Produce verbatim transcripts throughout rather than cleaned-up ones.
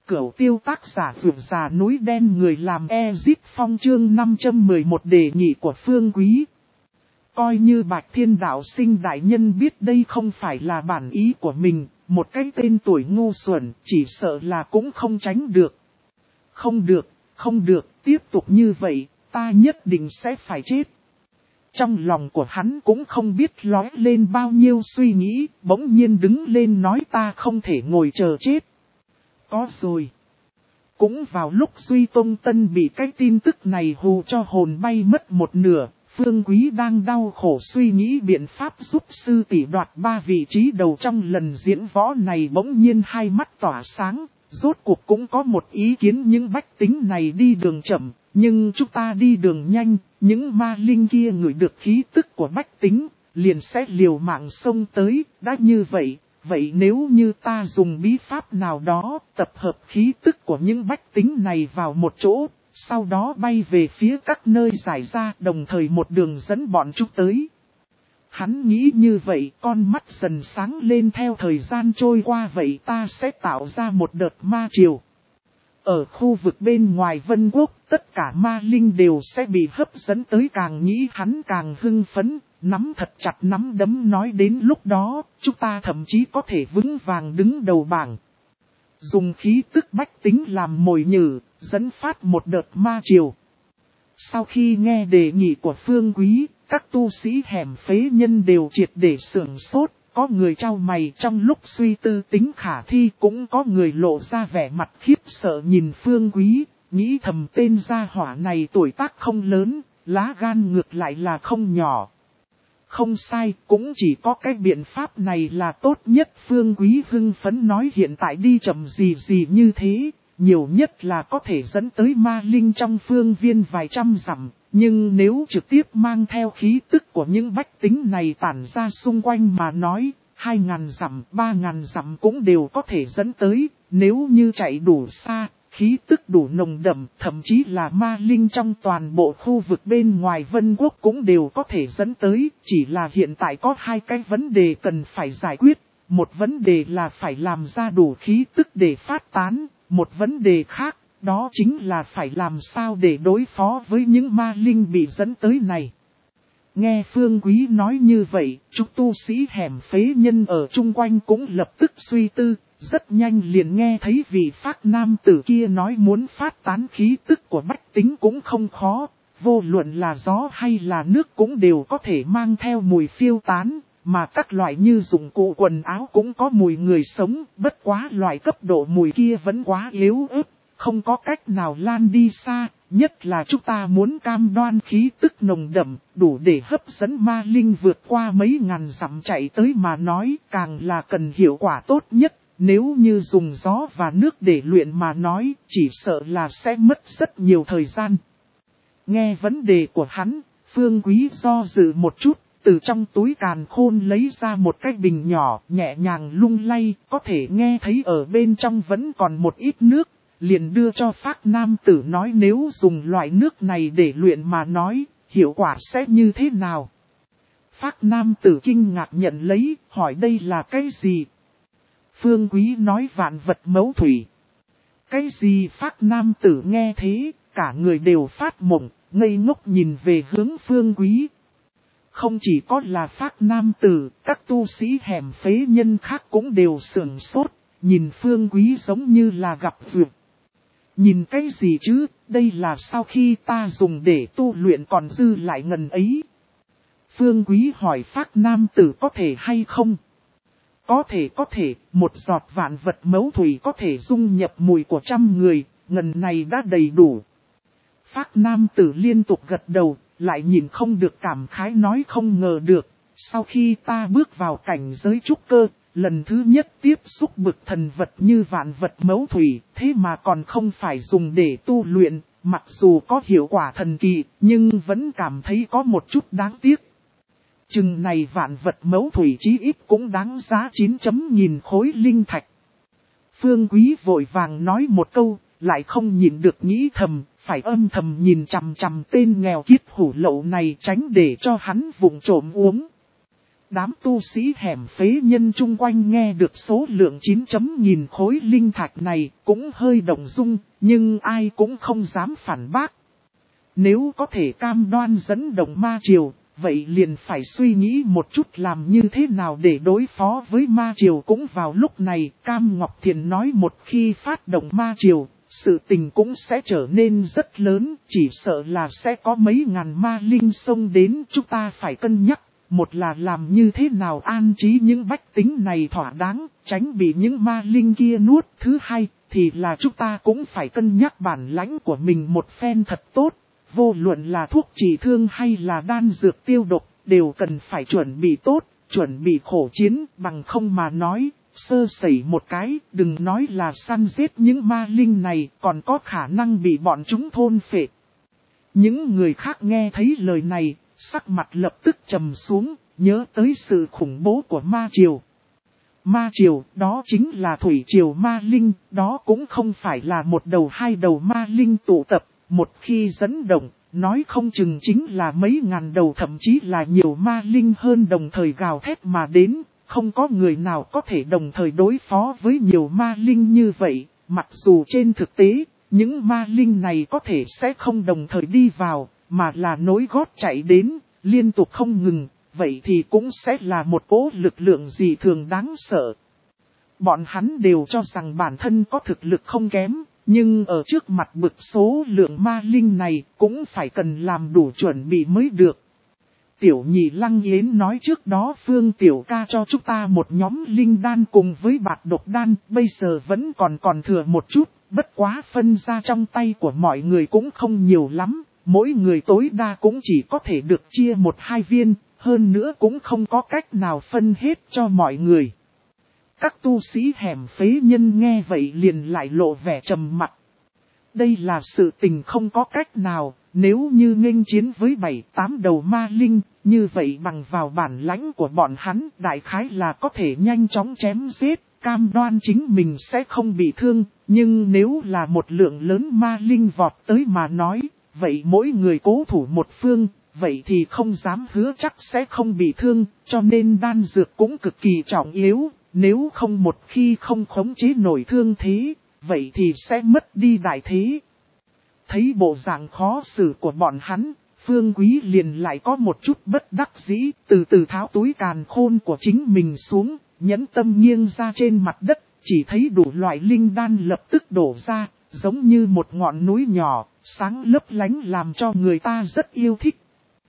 Cửu tiêu tác giả vượt già núi đen người làm Ezip Phong chương năm trăm mười một đề nghị của Phương Quý. Coi như Bạch Thiên Đạo Sinh đại nhân biết đây không phải là bản ý của mình, một cái tên tuổi ngu xuẩn chỉ sợ là cũng không tránh được. Không được, không được, tiếp tục như vậy, ta nhất định sẽ phải chết. Trong lòng của hắn cũng không biết lóe lên bao nhiêu suy nghĩ, bỗng nhiên đứng lên nói ta không thể ngồi chờ chết. Có rồi. Cũng vào lúc Duy Tông Tân bị cái tin tức này hù cho hồn bay mất một nửa, Phương Quý đang đau khổ suy nghĩ biện pháp giúp sư tỷ đoạt ba vị trí đầu trong lần diễn võ này, bỗng nhiên hai mắt tỏa sáng, rốt cuộc cũng có một ý kiến. Những bách tính này đi đường chậm, nhưng chúng ta đi đường nhanh, những ma linh kia ngửi được khí tức của bách tính, liền sẽ liều mạng xông tới. Đã như vậy, vậy nếu như ta dùng bí pháp nào đó tập hợp khí tức của những bách tính này vào một chỗ, sau đó bay về phía các nơi giải ra, đồng thời một đường dẫn bọn chúng tới. Hắn nghĩ như vậy, con mắt dần sáng lên. Theo thời gian trôi qua vậy ta sẽ tạo ra một đợt ma triều. Ở khu vực bên ngoài Vân Quốc, tất cả ma linh đều sẽ bị hấp dẫn tới. Càng nghĩ hắn càng hưng phấn, nắm thật chặt nắm đấm nói đến lúc đó, chúng ta thậm chí có thể vững vàng đứng đầu bảng. Dùng khí tức bách tính làm mồi nhử, dẫn phát một đợt ma triều. Sau khi nghe đề nghị của Phương Quý, các tu sĩ hẻm phế nhân đều triệt để sưởng sốt. Có người trao mày trong lúc suy tư tính khả thi, cũng có người lộ ra vẻ mặt khiếp sợ nhìn Phương Quý, nghĩ thầm tên gia hỏa này tuổi tác không lớn, lá gan ngược lại là không nhỏ. Không sai, cũng chỉ có cái biện pháp này là tốt nhất. Phương Quý hưng phấn nói hiện tại đi chậm gì gì như thế, nhiều nhất là có thể dẫn tới ma linh trong phương viên vài trăm dặm. Nhưng nếu trực tiếp mang theo khí tức của những bách tính này tản ra xung quanh mà nói, hai ngàn dặm, ba ngàn dặm cũng đều có thể dẫn tới. Nếu như chạy đủ xa, khí tức đủ nồng đậm, thậm chí là ma linh trong toàn bộ khu vực bên ngoài Vân Quốc cũng đều có thể dẫn tới. Chỉ là hiện tại có hai cái vấn đề cần phải giải quyết. Một vấn đề là phải làm ra đủ khí tức để phát tán. Một vấn đề khác, đó chính là phải làm sao để đối phó với những ma linh bị dẫn tới này. Nghe Phương Quý nói như vậy, chúng tu sĩ hẻm phế nhân ở chung quanh cũng lập tức suy tư. Rất nhanh liền nghe thấy vị phác nam tử kia nói muốn phát tán khí tức của bách tính cũng không khó. Vô luận là gió hay là nước cũng đều có thể mang theo mùi phiêu tán. Mà các loại như dụng cụ quần áo cũng có mùi người sống. Bất quá loại cấp độ mùi kia vẫn quá yếu ớt, không có cách nào lan đi xa. Nhất là chúng ta muốn cam đoan khí tức nồng đậm, đủ để hấp dẫn ma linh vượt qua mấy ngàn dặm chạy tới mà nói, càng là cần hiệu quả tốt nhất. Nếu như dùng gió và nước để luyện mà nói, chỉ sợ là sẽ mất rất nhiều thời gian. Nghe vấn đề của hắn, Phương Quý do dự một chút, từ trong túi càn khôn lấy ra một cái bình nhỏ, nhẹ nhàng lung lay, có thể nghe thấy ở bên trong vẫn còn một ít nước. Liền đưa cho phác nam tử nói nếu dùng loại nước này để luyện mà nói, hiệu quả sẽ như thế nào. Phác nam tử kinh ngạc nhận lấy, hỏi đây là cái gì? Phương Quý nói vạn vật mấu thủy. Cái gì? Phác nam tử nghe thế, cả người đều phát mộng, ngây ngốc nhìn về hướng Phương Quý. Không chỉ có là phác nam tử, các tu sĩ hẻm phế nhân khác cũng đều sửng sốt, nhìn Phương Quý giống như là gặp vượt. Nhìn cái gì chứ, đây là sau khi ta dùng để tu luyện còn dư lại ngần ấy. Phương Quý hỏi phác nam tử có thể hay không? Có thể có thể, một giọt vạn vật mấu thủy có thể dung nhập mùi của trăm người, ngần này đã đầy đủ. Phác nam tử liên tục gật đầu, lại nhìn không được cảm khái nói không ngờ được. Sau khi ta bước vào cảnh giới trúc cơ, lần thứ nhất tiếp xúc bực thần vật như vạn vật mấu thủy, thế mà còn không phải dùng để tu luyện, mặc dù có hiệu quả thần kỳ, nhưng vẫn cảm thấy có một chút đáng tiếc. Chừng này vạn vật mấu thủy chí ít cũng đáng giá chín chấm nghìn khối linh thạch. Phương Quý vội vàng nói một câu, lại không nhịn được nghĩ thầm, phải âm thầm nhìn chằm chằm tên nghèo kiết hủ lậu này tránh để cho hắn vụng trộm uống. Đám tu sĩ hẻm phế nhân chung quanh nghe được số lượng chín chấm nghìn khối linh thạch này cũng hơi động dung, nhưng ai cũng không dám phản bác. Nếu có thể cam đoan dẫn động ma triều, vậy liền phải suy nghĩ một chút làm như thế nào để đối phó với ma triều. Cũng vào lúc này, Cam Ngọc Thiền nói một khi phát động ma triều, sự tình cũng sẽ trở nên rất lớn, chỉ sợ là sẽ có mấy ngàn ma linh xông đến. Chúng ta phải cân nhắc, một là làm như thế nào an trí những bách tính này thỏa đáng, tránh bị những ma linh kia nuốt. Thứ hai, thì là chúng ta cũng phải cân nhắc bản lãnh của mình một phen thật tốt. Vô luận là thuốc trị thương hay là đan dược tiêu độc, đều cần phải chuẩn bị tốt, chuẩn bị khổ chiến, bằng không mà nói, sơ sẩy một cái, đừng nói là săn giết những ma linh này, còn có khả năng bị bọn chúng thôn phệ. Những người khác nghe thấy lời này, sắc mặt lập tức trầm xuống, nhớ tới sự khủng bố của ma triều. Ma triều, đó chính là thủy triều ma linh, đó cũng không phải là một đầu hai đầu ma linh tụ tập. Một khi dẫn động, nói không chừng chính là mấy ngàn đầu, thậm chí là nhiều ma linh hơn đồng thời gào thét mà đến. Không có người nào có thể đồng thời đối phó với nhiều ma linh như vậy, mặc dù trên thực tế, những ma linh này có thể sẽ không đồng thời đi vào, mà là nối gót chạy đến, liên tục không ngừng, vậy thì cũng sẽ là một cỗ lực lượng gì thường đáng sợ. Bọn hắn đều cho rằng bản thân có thực lực không kém. Nhưng ở trước mặt bực số lượng ma linh này cũng phải cần làm đủ chuẩn bị mới được. Tiểu Nhị Lăng Yến nói trước đó Phương Tiểu Ca cho chúng ta một nhóm linh đan cùng với bạt độc đan, bây giờ vẫn còn còn thừa một chút, bất quá phân ra trong tay của mọi người cũng không nhiều lắm, mỗi người tối đa cũng chỉ có thể được chia một hai viên, hơn nữa cũng không có cách nào phân hết cho mọi người. Các tu sĩ hẻm phế nhân nghe vậy liền lại lộ vẻ trầm mặc. Đây là sự tình không có cách nào, nếu như nghênh chiến với bảy tám đầu ma linh, như vậy bằng vào bản lãnh của bọn hắn, đại khái là có thể nhanh chóng chém giết, cam đoan chính mình sẽ không bị thương, nhưng nếu là một lượng lớn ma linh vọt tới mà nói, vậy mỗi người cố thủ một phương, vậy thì không dám hứa chắc sẽ không bị thương, cho nên đan dược cũng cực kỳ trọng yếu. Nếu không một khi không khống chế nổi thương thế, vậy thì sẽ mất đi đại thế. Thấy bộ dạng khó xử của bọn hắn, Phương Quý liền lại có một chút bất đắc dĩ, từ từ tháo túi càn khôn của chính mình xuống, nhẫn tâm nghiêng ra trên mặt đất, chỉ thấy đủ loại linh đan lập tức đổ ra, giống như một ngọn núi nhỏ, sáng lấp lánh làm cho người ta rất yêu thích.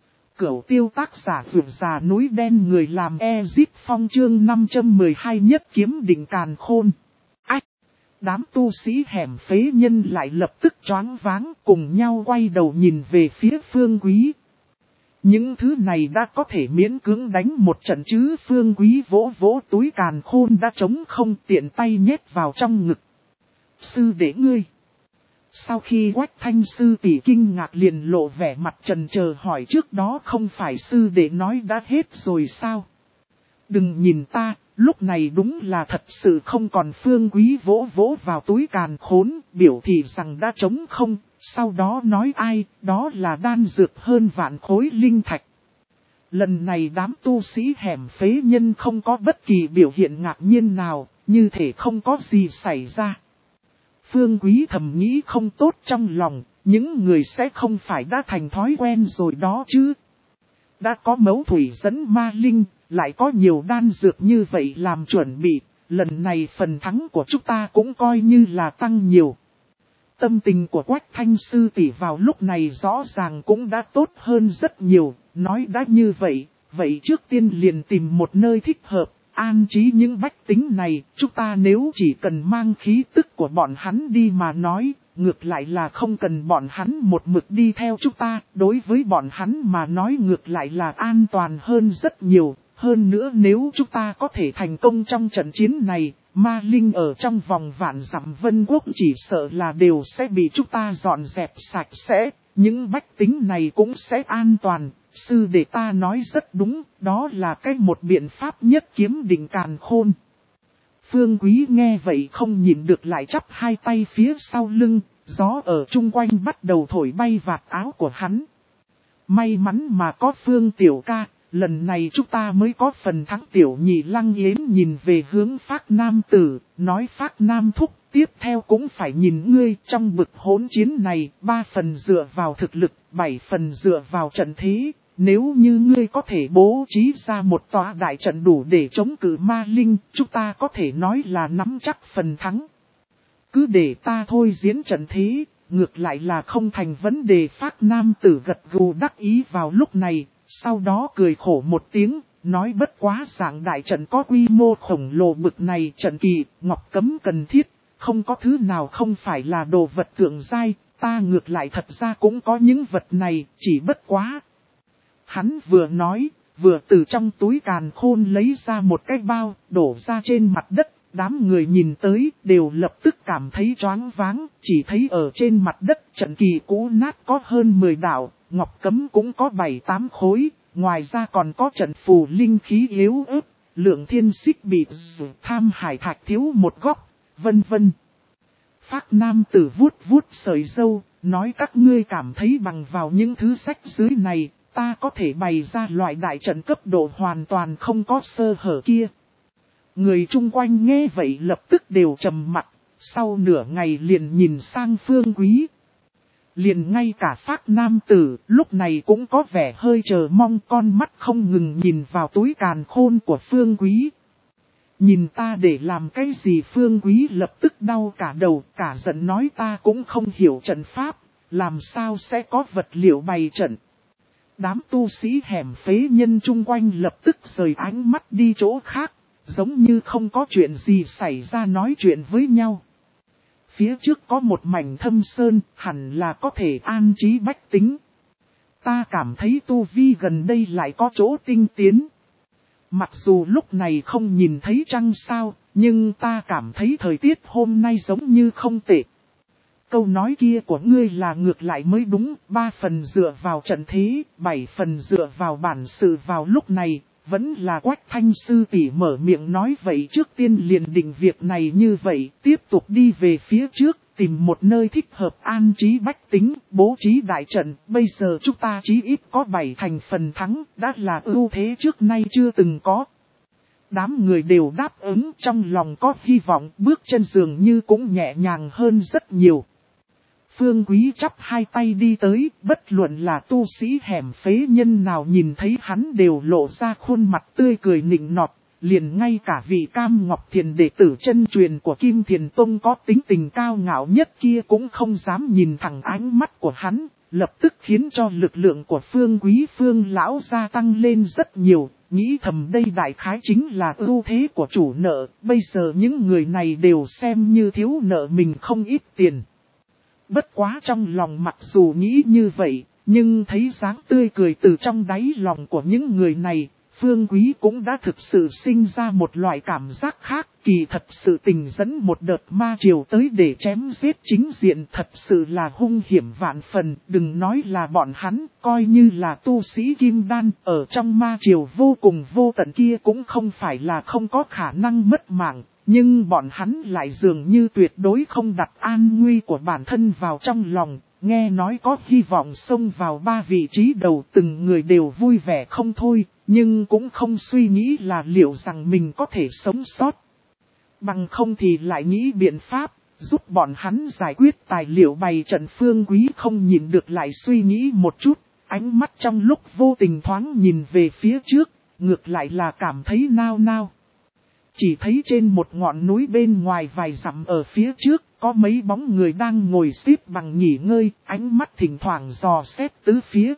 Cửu tiêu tác giả vượt già núi đen người làm Ezip Phong chương năm trăm mười hai nhất kiếm định càn khôn. Ách! Đám tu sĩ hẻm phế nhân lại lập tức choáng váng cùng nhau quay đầu nhìn về phía Phương Quý. Những thứ này đã có thể miễn cưỡng đánh một trận chứ. Phương Quý vỗ vỗ túi càn khôn đã trống không, tiện tay nhét vào trong ngực. Sư đệ ngươi! Sau khi Quách Thanh sư tỷ kinh ngạc liền lộ vẻ mặt trần chờ hỏi trước đó không phải sư đệ nói đã hết rồi sao? Đừng nhìn ta, lúc này đúng là thật sự không còn. Phương Quý vỗ vỗ vào túi càn khôn, biểu thị rằng đã trống không, sau đó nói ai, đó là đan dược hơn vạn khối linh thạch. Lần này đám tu sĩ hẻm phế nhân không có bất kỳ biểu hiện ngạc nhiên nào, như thể không có gì xảy ra. Phương Quý thầm nghĩ không tốt trong lòng, những người sẽ không phải đã thành thói quen rồi đó chứ. Đã có mấu thủy dẫn ma linh, lại có nhiều đan dược như vậy làm chuẩn bị, lần này phần thắng của chúng ta cũng coi như là tăng nhiều. Tâm tình của Quách Thanh sư tỷ vào lúc này rõ ràng cũng đã tốt hơn rất nhiều, nói đã như vậy, vậy trước tiên liền tìm một nơi thích hợp. An trí những bách tính này, chúng ta nếu chỉ cần mang khí tức của bọn hắn đi mà nói, ngược lại là không cần bọn hắn một mực đi theo chúng ta, đối với bọn hắn mà nói ngược lại là an toàn hơn rất nhiều. Hơn nữa nếu chúng ta có thể thành công trong trận chiến này, ma linh ở trong vòng vạn dặm Vân Quốc chỉ sợ là đều sẽ bị chúng ta dọn dẹp sạch sẽ, những bách tính này cũng sẽ an toàn. Sư đệ ta nói rất đúng, đó là cái một biện pháp nhất kiếm định càn khôn. Phương Quý nghe vậy không nhìn được lại chắp hai tay phía sau lưng, gió ở chung quanh bắt đầu thổi bay vạt áo của hắn. May mắn mà có Phương Tiểu Ca, lần này chúng ta mới có phần thắng. Tiểu Nhị Lăng Yến nhìn về hướng Phác Nam Tử, nói Phác Nam Thúc, tiếp theo cũng phải nhìn ngươi. Trong bực hỗn chiến này, ba phần dựa vào thực lực, bảy phần dựa vào trận thế. Nếu như ngươi có thể bố trí ra một tòa đại trận đủ để chống cự ma linh, chúng ta có thể nói là nắm chắc phần thắng. Cứ để ta thôi diễn trận thế, ngược lại là không thành vấn đề. Phác Nam Tử gật gù đắc ý vào lúc này, sau đó cười khổ một tiếng, nói bất quá dạng đại trận có quy mô khổng lồ bực này, trận kỳ, ngọc cấm cần thiết, không có thứ nào không phải là đồ vật thượng giai, ta ngược lại thật ra cũng có những vật này, chỉ bất quá. Hắn vừa nói, vừa từ trong túi càn khôn lấy ra một cái bao, đổ ra trên mặt đất. Đám người nhìn tới đều lập tức cảm thấy choáng váng, chỉ thấy ở trên mặt đất trận kỳ cũ nát có hơn mười đạo, ngọc cấm cũng có bảy tám khối, ngoài ra còn có trận phù linh khí yếu ớt, lượng thiên xích bị d... tham hải thạch thiếu một góc, vân vân. Phác Nam Tử vuốt vuốt sợi râu, nói các ngươi cảm thấy bằng vào những thứ sách dưới này, ta có thể bày ra loại đại trận cấp độ hoàn toàn không có sơ hở kia. Người chung quanh nghe vậy lập tức đều trầm mặt, sau nửa ngày liền nhìn sang Phương Quý. Liền ngay cả Phác Nam Tử lúc này cũng có vẻ hơi chờ mong, con mắt không ngừng nhìn vào túi càn khôn của Phương Quý. Nhìn ta để làm cái gì? Phương Quý lập tức đau cả đầu, cả giận nói ta cũng không hiểu trận pháp, làm sao sẽ có vật liệu bày trận. Đám tu sĩ hẻm phế nhân chung quanh lập tức rời ánh mắt đi chỗ khác, giống như không có chuyện gì xảy ra nói chuyện với nhau. Phía trước có một mảnh thâm sơn, hẳn là có thể an trí bách tính. Ta cảm thấy tu vi gần đây lại có chỗ tinh tiến. Mặc dù lúc này không nhìn thấy trăng sao, nhưng ta cảm thấy thời tiết hôm nay giống như không tệ. Câu nói kia của ngươi là ngược lại mới đúng, ba phần dựa vào trận thế, bảy phần dựa vào bản sự. Vào lúc này, vẫn là Quách Thanh sư tỷ mở miệng nói vậy. Trước tiên liền định việc này như vậy, tiếp tục đi về phía trước, tìm một nơi thích hợp an trí bách tính, bố trí đại trận. Bây giờ chúng ta chí ít có bảy thành phần thắng, đã là ưu thế trước nay chưa từng có. Đám người đều đáp ứng, trong lòng có hy vọng, bước chân dường như cũng nhẹ nhàng hơn rất nhiều. Phương Quý chắp hai tay đi tới, bất luận là tu sĩ hẻm phế nhân nào nhìn thấy hắn đều lộ ra khuôn mặt tươi cười nịnh nọt, liền ngay cả vị Cam Ngọc Thiền đệ tử chân truyền của Kim Thiền Tông có tính tình cao ngạo nhất kia cũng không dám nhìn thẳng ánh mắt của hắn, lập tức khiến cho lực lượng của Phương Quý Phương lão gia tăng lên rất nhiều, nghĩ thầm đây đại khái chính là ưu thế của chủ nợ, bây giờ những người này đều xem như thiếu nợ mình không ít tiền. Bất quá trong lòng mặc dù nghĩ như vậy, nhưng thấy dáng tươi cười từ trong đáy lòng của những người này, Phương Quý cũng đã thực sự sinh ra một loại cảm giác khác. Kỳ thật sự tình dẫn một đợt ma triều tới để chém giết chính diện thật sự là hung hiểm vạn phần. Đừng nói là bọn hắn, coi như là tu sĩ kim đan ở trong ma triều vô cùng vô tận kia cũng không phải là không có khả năng mất mạng. Nhưng bọn hắn lại dường như tuyệt đối không đặt an nguy của bản thân vào trong lòng, nghe nói có hy vọng xông vào ba vị trí đầu, từng người đều vui vẻ không thôi, nhưng cũng không suy nghĩ là liệu rằng mình có thể sống sót. Bằng không thì lại nghĩ biện pháp, giúp bọn hắn giải quyết tài liệu bày trận. Phương Quý không nhìn được lại suy nghĩ một chút, ánh mắt trong lúc vô tình thoáng nhìn về phía trước, ngược lại là cảm thấy nao nao. Chỉ thấy trên một ngọn núi bên ngoài vài dặm ở phía trước, có mấy bóng người đang ngồi xếp bằng nghỉ ngơi, ánh mắt thỉnh thoảng dò xét tứ phía.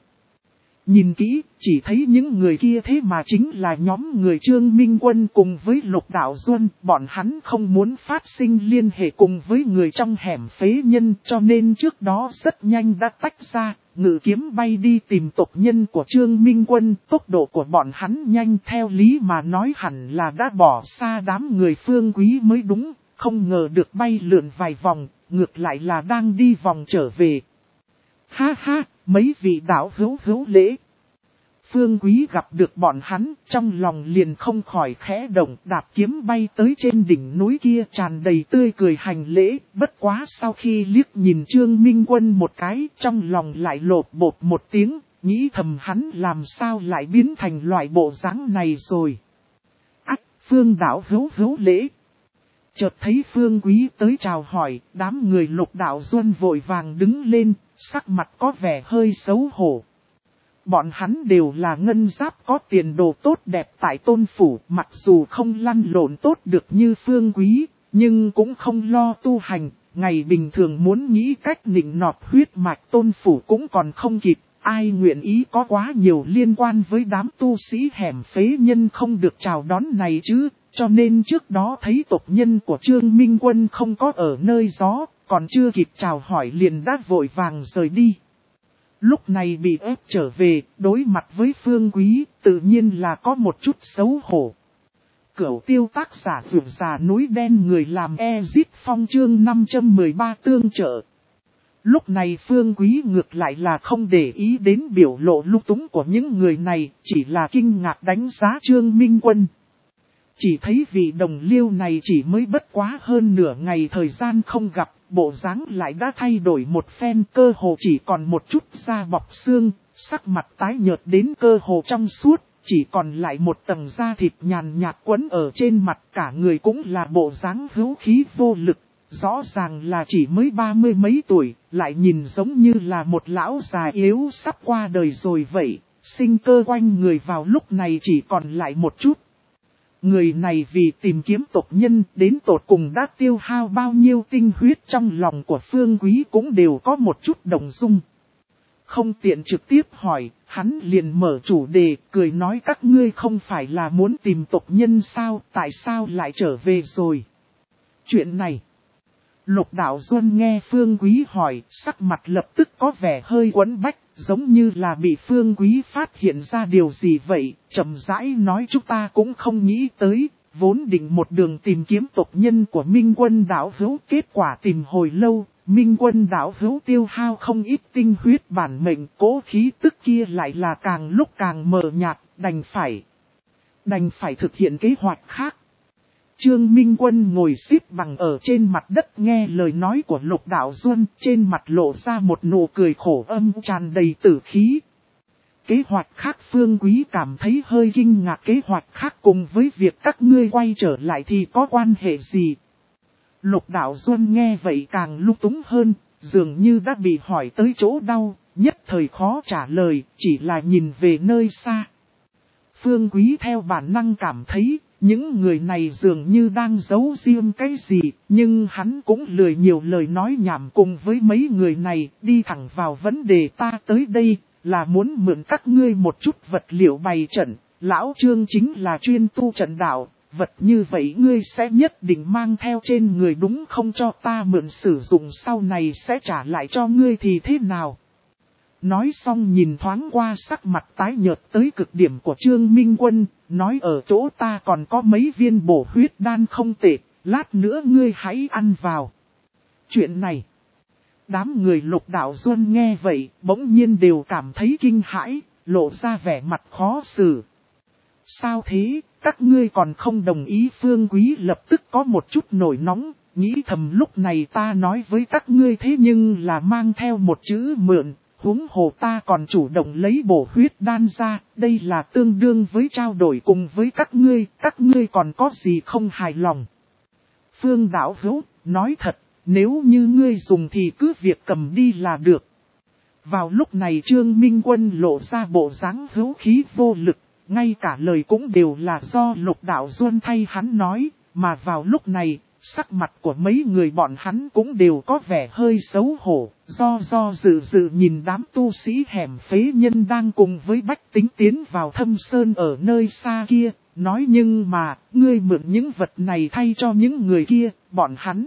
Nhìn kỹ, chỉ thấy những người kia thế mà chính là nhóm người Trương Minh Quân cùng với Lục Đạo Duân. Bọn hắn không muốn phát sinh liên hệ cùng với người trong hẻm phế nhân, cho nên trước đó rất nhanh đã tách ra, ngự kiếm bay đi tìm tộc nhân của Trương Minh Quân. Tốc độ của bọn hắn nhanh, theo lý mà nói hẳn là đã bỏ xa đám người Phương Quý mới đúng, không ngờ được bay lượn vài vòng, ngược lại là đang đi vòng trở về. Ha ha, mấy vị đạo hữu hữu lễ. Phương Quý gặp được bọn hắn, trong lòng liền không khỏi khẽ động, đạp kiếm bay tới trên đỉnh núi kia, tràn đầy tươi cười hành lễ. Bất quá sau khi liếc nhìn Trương Minh Quân một cái, trong lòng lại lột bột một tiếng, nghĩ thầm hắn làm sao lại biến thành loại bộ dáng này rồi. Ách, Phương đạo hữu hữu lễ. Chợt thấy Phương Quý tới chào hỏi, đám người Lục Đạo Duân vội vàng đứng lên, sắc mặt có vẻ hơi xấu hổ. Bọn hắn đều là ngân giáp có tiền đồ tốt đẹp tại Tôn Phủ, mặc dù không lăn lộn tốt được như Phương Quý, nhưng cũng không lo tu hành, ngày bình thường muốn nghĩ cách nịnh nọt huyết mạch Tôn Phủ cũng còn không kịp, ai nguyện ý có quá nhiều liên quan với đám tu sĩ hẻm phế nhân không được chào đón này chứ, cho nên trước đó thấy tộc nhân của Trương Minh Quân không có ở nơi gió, còn chưa kịp chào hỏi liền đã vội vàng rời đi. Lúc này bị ép trở về, đối mặt với Phương Quý, tự nhiên là có một chút xấu hổ. Cửu tiêu tác giả vượt già núi đen người làm Ezit Phong chương năm trăm mười ba tương trợ. Lúc này Phương Quý ngược lại là không để ý đến biểu lộ lung túng của những người này, chỉ là kinh ngạc đánh giá Trương Minh Quân. Chỉ thấy vị đồng liêu này chỉ mới bất quá hơn nửa ngày thời gian không gặp, bộ dáng lại đã thay đổi một phen, cơ hồ chỉ còn một chút da bọc xương, sắc mặt tái nhợt đến cơ hồ trong suốt, chỉ còn lại một tầng da thịt nhàn nhạt quấn ở trên mặt, cả người cũng là bộ dáng hữu khí vô lực, rõ ràng là chỉ mới ba mươi mấy tuổi, lại nhìn giống như là một lão già yếu sắp qua đời rồi vậy, sinh cơ quanh người vào lúc này chỉ còn lại một chút. Người này vì tìm kiếm tộc nhân đến tột cùng đã tiêu hao bao nhiêu tinh huyết trong lòng của Phương Quý cũng đều có một chút đồng dung. Không tiện trực tiếp hỏi, hắn liền mở chủ đề, cười nói các ngươi không phải là muốn tìm tộc nhân sao, tại sao lại trở về rồi. Chuyện này, Lục Đạo Duân nghe Phương Quý hỏi, sắc mặt lập tức có vẻ hơi quẫn bách, giống như là bị Phương Quý phát hiện ra điều gì vậy, chậm rãi nói chúng ta cũng không nghĩ tới, vốn định một đường tìm kiếm tộc nhân của Minh Quân đạo hữu, kết quả tìm hồi lâu, Minh Quân đạo hữu tiêu hao không ít tinh huyết bản mệnh, cố khí tức kia lại là càng lúc càng mờ nhạt, đành phải, đành phải thực hiện kế hoạch khác. Trương Minh Quân ngồi xếp bằng ở trên mặt đất nghe lời nói của Lục Đạo Duân, trên mặt lộ ra một nụ cười khổ âm tràn đầy tử khí. Kế hoạch khác Phương Quý cảm thấy hơi kinh ngạc, kế hoạch khác cùng với việc các ngươi quay trở lại thì có quan hệ gì? Lục Đạo Duân nghe vậy càng lung túng hơn, dường như đã bị hỏi tới chỗ đau, nhất thời khó trả lời, chỉ là nhìn về nơi xa. Phương Quý theo bản năng cảm thấy, những người này dường như đang giấu riêng cái gì, nhưng hắn cũng lười nhiều lời nói nhảm cùng với mấy người này, đi thẳng vào vấn đề. Ta tới đây, là muốn mượn các ngươi một chút vật liệu bày trận, lão Trương chính là chuyên tu trận đạo, vật như vậy ngươi sẽ nhất định mang theo trên người đúng không, cho ta mượn sử dụng sau này sẽ trả lại cho ngươi thì thế nào? Nói xong nhìn thoáng qua sắc mặt tái nhợt tới cực điểm của Trương Minh Quân, nói ở chỗ ta còn có mấy viên bổ huyết đan không tệ, lát nữa ngươi hãy ăn vào. Chuyện này, đám người Lục Đạo Duân nghe vậy, bỗng nhiên đều cảm thấy kinh hãi, lộ ra vẻ mặt khó xử. Sao thế, các ngươi còn không đồng ý? Phương Quý lập tức có một chút nổi nóng, nghĩ thầm lúc này ta nói với các ngươi thế nhưng là mang theo một chữ mượn. Huống hồ ta còn chủ động lấy bổ huyết đan ra, đây là tương đương với trao đổi cùng với các ngươi, các ngươi còn có gì không hài lòng. Phương đạo hữu, nói thật, nếu như ngươi dùng thì cứ việc cầm đi là được. Vào lúc này Trương Minh Quân lộ ra bộ dáng hữu khí vô lực, ngay cả lời cũng đều là do Lục Đạo Duân thay hắn nói, mà vào lúc này, sắc mặt của mấy người bọn hắn cũng đều có vẻ hơi xấu hổ, do do dự dự nhìn đám tu sĩ hẻm phế nhân đang cùng với bách tính tiến vào thâm sơn ở nơi xa kia, nói nhưng mà, ngươi mượn những vật này thay cho những người kia, bọn hắn.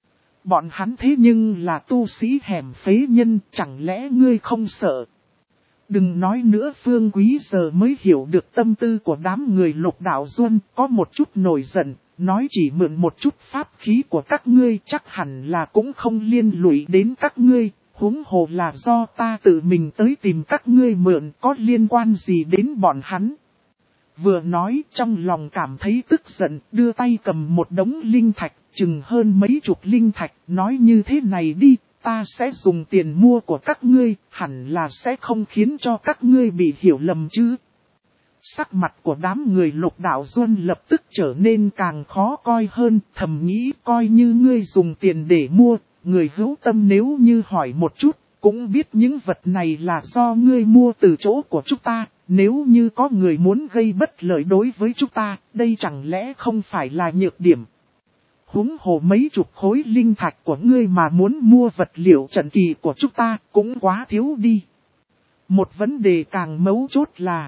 Bọn hắn thế nhưng là tu sĩ hẻm phế nhân, chẳng lẽ ngươi không sợ? Đừng nói nữa. Phương Quý giờ mới hiểu được tâm tư của đám người Lục Đạo Duân, có một chút nổi giận. Nói chỉ mượn một chút pháp khí của các ngươi chắc hẳn là cũng không liên lụy đến các ngươi, huống hồ là do ta tự mình tới tìm các ngươi mượn, có liên quan gì đến bọn hắn. Vừa nói trong lòng cảm thấy tức giận, đưa tay cầm một đống linh thạch, chừng hơn mấy chục linh thạch, nói như thế này đi, ta sẽ dùng tiền mua của các ngươi, hẳn là sẽ không khiến cho các ngươi bị hiểu lầm chứ. Sắc mặt của đám người Lục Đạo Duân lập tức trở nên càng khó coi hơn, thầm nghĩ coi như ngươi dùng tiền để mua, người hữu tâm nếu như hỏi một chút, cũng biết những vật này là do ngươi mua từ chỗ của chúng ta, nếu như có người muốn gây bất lợi đối với chúng ta, đây chẳng lẽ không phải là nhược điểm. Huống hồ mấy chục khối linh thạch của ngươi mà muốn mua vật liệu trận kỳ của chúng ta cũng quá thiếu đi. Một vấn đề càng mấu chốt là,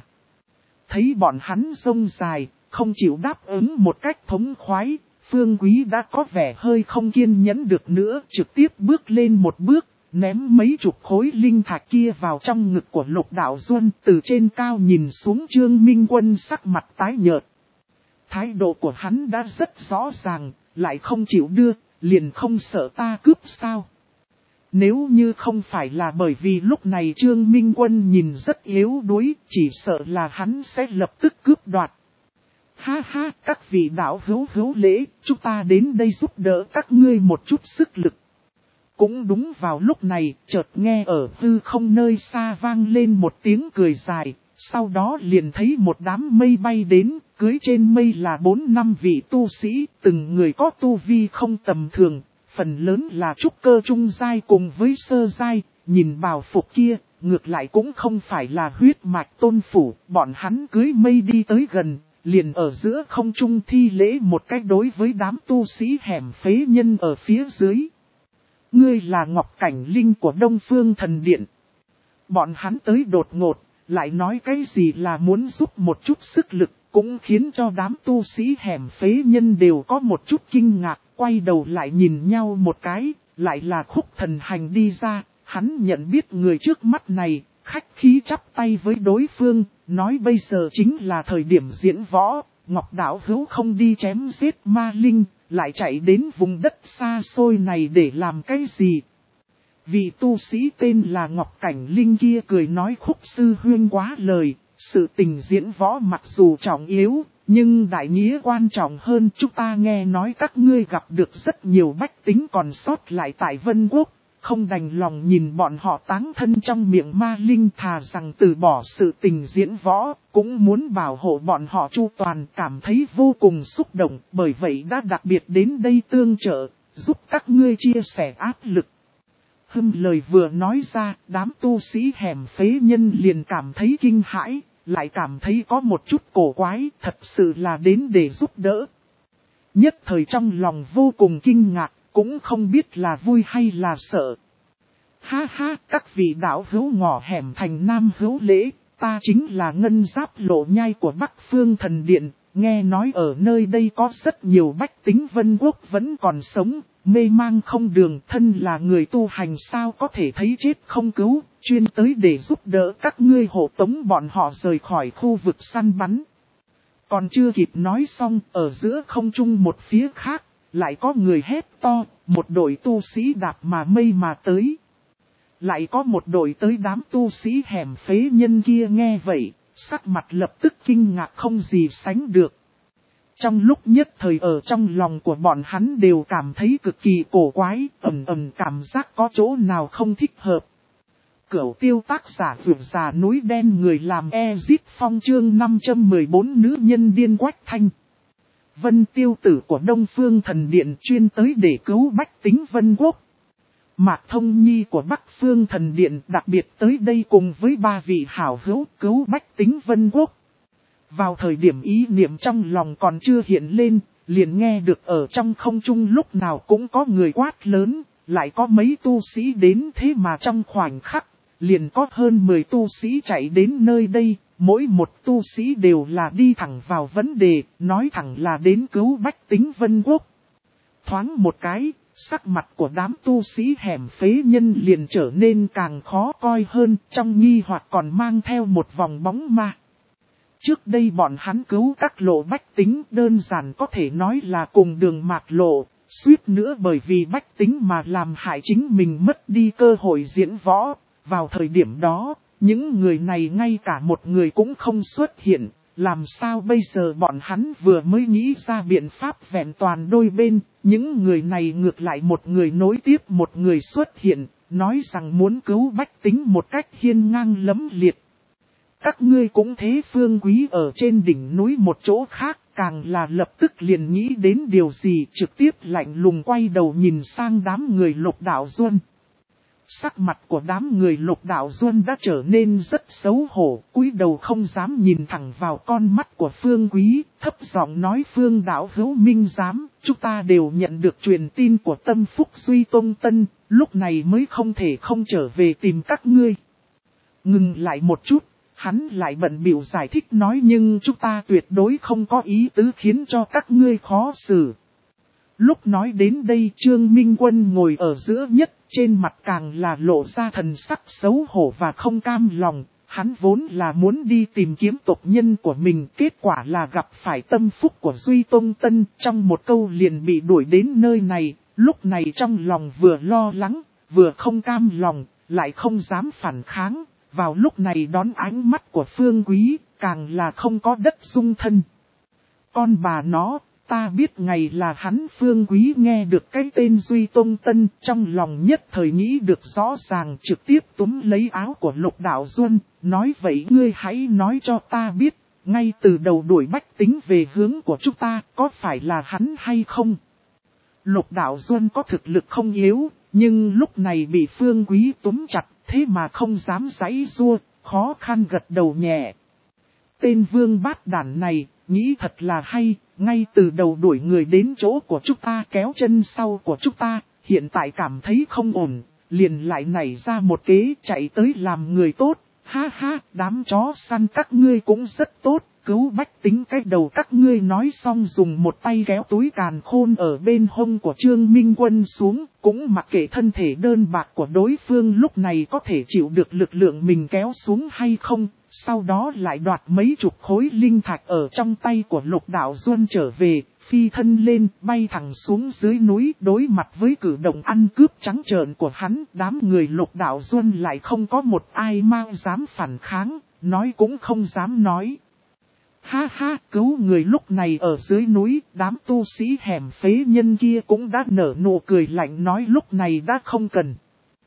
thấy bọn hắn rông dài, không chịu đáp ứng một cách thống khoái, Phương Quý đã có vẻ hơi không kiên nhẫn được nữa, trực tiếp bước lên một bước, ném mấy chục khối linh thạch kia vào trong ngực của Lục Đạo Duân, từ trên cao nhìn xuống Trương Minh Quân sắc mặt tái nhợt. Thái độ của hắn đã rất rõ ràng, lại không chịu đưa, liền không sợ ta cướp sao. Nếu như không phải là bởi vì lúc này Trương Minh Quân nhìn rất yếu đuối, chỉ sợ là hắn sẽ lập tức cướp đoạt. Ha ha, các vị đạo hữu hữu lễ, chúng ta đến đây giúp đỡ các ngươi một chút sức lực. Cũng đúng vào lúc này, chợt nghe ở hư không nơi xa vang lên một tiếng cười dài, sau đó liền thấy một đám mây bay đến, cưới trên mây là bốn năm vị tu sĩ, từng người có tu vi không tầm thường, phần lớn là trúc cơ trung giai cùng với sơ giai, nhìn bào phục kia, ngược lại cũng không phải là huyết mạch tôn phủ, bọn hắn cưới mây đi tới gần, liền ở giữa không trung thi lễ một cách đối với đám tu sĩ hẻm phế nhân ở phía dưới. Ngươi là Ngọc Cảnh Linh của Đông Phương Thần Điện. Bọn hắn tới đột ngột, lại nói cái gì là muốn giúp một chút sức lực, cũng khiến cho đám tu sĩ hẻm phế nhân đều có một chút kinh ngạc, quay đầu lại nhìn nhau một cái, lại là Khúc Thần Hành đi ra, hắn nhận biết người trước mắt này, khách khí chắp tay với đối phương, nói bây giờ chính là thời điểm diễn võ, Ngọc Đạo Hữu không đi chém giết ma linh, lại chạy đến vùng đất xa xôi này để làm cái gì? Vị tu sĩ tên là Ngọc Cảnh Linh kia cười nói Khúc sư huynh quá lời, sự tình diễn võ mặc dù trọng yếu, nhưng đại nghĩa quan trọng hơn. Chúng ta nghe nói các ngươi gặp được rất nhiều bách tính còn sót lại tại Vân Quốc, không đành lòng nhìn bọn họ táng thân trong miệng ma linh, thà rằng từ bỏ sự tình diễn võ, cũng muốn bảo hộ bọn họ chu toàn, cảm thấy vô cùng xúc động, bởi vậy đã đặc biệt đến đây tương trợ, giúp các ngươi chia sẻ áp lực. Hưng lời vừa nói ra, đám tu sĩ hẻm phế nhân liền cảm thấy kinh hãi, lại cảm thấy có một chút cổ quái, thật sự là đến để giúp đỡ. Nhất thời trong lòng vô cùng kinh ngạc, cũng không biết là vui hay là sợ. Ha ha, các vị đạo hữu ngõ hẻm thành Nam hữu lễ, ta chính là ngân giáp lộ nhai của Bắc Phương Thần Điện, nghe nói ở nơi đây có rất nhiều bách tính Vân Quốc vẫn còn sống, mê mang không đường, thân là người tu hành sao có thể thấy chết không cứu, chuyên tới để giúp đỡ các ngươi hộ tống bọn họ rời khỏi khu vực săn bắn. Còn chưa kịp nói xong, ở giữa không trung một phía khác, lại có người hét to, một đội tu sĩ đạp mà mây mà tới. Lại có một đội tới đám tu sĩ hẻm phế nhân kia nghe vậy, sắc mặt lập tức kinh ngạc không gì sánh được. Trong lúc nhất thời ở trong lòng của bọn hắn đều cảm thấy cực kỳ cổ quái, ầm ầm cảm giác có chỗ nào không thích hợp. Cửu tiêu tác giả vượt già núi đen người làm Ezit Phong chương năm trăm mười bốn nữ nhân điên Quách Thanh. Vân tiêu tử của Đông Phương Thần Điện chuyên tới để cứu bách tính Vân Quốc. Mạc Thông Nhi của Bắc Phương Thần Điện đặc biệt tới đây cùng với ba vị hảo hữu cứu bách tính Vân Quốc. Vào thời điểm ý niệm trong lòng còn chưa hiện lên, liền nghe được ở trong không trung lúc nào cũng có người quát lớn, lại có mấy tu sĩ đến thế mà trong khoảnh khắc, liền có hơn mười tu sĩ chạy đến nơi đây, mỗi một tu sĩ đều là đi thẳng vào vấn đề, nói thẳng là đến cứu bách tính Vân Quốc. Thoáng một cái, sắc mặt của đám tu sĩ hẻm phế nhân liền trở nên càng khó coi hơn, trong nghi hoặc còn mang theo một vòng bóng ma. Trước đây bọn hắn cứu các lộ bách tính đơn giản có thể nói là cùng đường mạt lộ, suýt nữa bởi vì bách tính mà làm hại chính mình mất đi cơ hội diễn võ. Vào thời điểm đó, những người này ngay cả một người cũng không xuất hiện, Làm sao bây giờ bọn hắn vừa mới nghĩ ra biện pháp vẹn toàn đôi bên, những người này ngược lại một người nối tiếp một người xuất hiện, nói rằng muốn cứu bách tính một cách hiên ngang lẫm liệt. Các ngươi cũng thế. Phương Quý ở trên đỉnh núi một chỗ khác, càng là lập tức liền nghĩ đến điều gì, trực tiếp lạnh lùng quay đầu nhìn sang đám người Lục Đạo Duân. Sắc mặt của đám người Lục Đạo Duân đã trở nên rất xấu hổ, cúi đầu không dám nhìn thẳng vào con mắt của Phương Quý, thấp giọng nói: Phương đạo hữu minh giám, chúng ta đều nhận được truyền tin của Tâm Phúc Duy Tôn Tân, lúc này mới không thể không trở về tìm các ngươi. Ngừng lại một chút, hắn lại bận bịu giải thích nói: nhưng chúng ta tuyệt đối không có ý tứ khiến cho các ngươi khó xử. Lúc nói đến đây, Trương Minh Quân ngồi ở giữa nhất, trên mặt càng là lộ ra thần sắc xấu hổ và không cam lòng. Hắn vốn là muốn đi tìm kiếm tộc nhân của mình, kết quả là gặp phải Tâm Phúc của Duy Tôn Tân, trong một câu liền bị đuổi đến nơi này. Lúc này trong lòng vừa lo lắng, vừa không cam lòng, lại không dám phản kháng. Vào lúc này đón ánh mắt của Phương Quý, càng là không có đất dung thân. Con bà nó, ta biết ngày là hắn. Phương Quý nghe được cái tên Duy Tôn Tân, trong lòng nhất thời nghĩ được rõ ràng, trực tiếp túm lấy áo của Lục Đạo Duân, nói: vậy ngươi hãy nói cho ta biết, ngay từ đầu đuổi bách tính về hướng của chúng ta, có phải là hắn hay không? Lục Đạo Duân có thực lực không yếu, nhưng lúc này bị Phương Quý túm chặt, thế mà không dám giãy giụa, khó khăn gật đầu nhẹ. Tên vương bát đản này, nghĩ thật là hay, ngay từ đầu đuổi người đến chỗ của chúng ta, kéo chân sau của chúng ta, hiện tại cảm thấy không ổn, liền lại nảy ra một kế chạy tới làm người tốt. Ha ha, đám chó săn các ngươi cũng rất tốt, cứu bách tính cái đầu các ngươi. Nói xong dùng một tay kéo túi càn khôn ở bên hông của Trương Minh Quân xuống, cũng mặc kệ thân thể đơn bạc của đối phương lúc này có thể chịu được lực lượng mình kéo xuống hay không. Sau đó lại đoạt mấy chục khối linh thạch ở trong tay của Lục Đạo Duân trở về, phi thân lên, bay thẳng xuống dưới núi. Đối mặt với cử động ăn cướp trắng trợn của hắn, đám người Lục Đạo Duân lại không có một ai mang dám phản kháng, nói cũng không dám nói. Ha ha, cứu người. Lúc này ở dưới núi, đám tu sĩ hẻm phế nhân kia cũng đã nở nụ cười lạnh, nói lúc này đã không cần.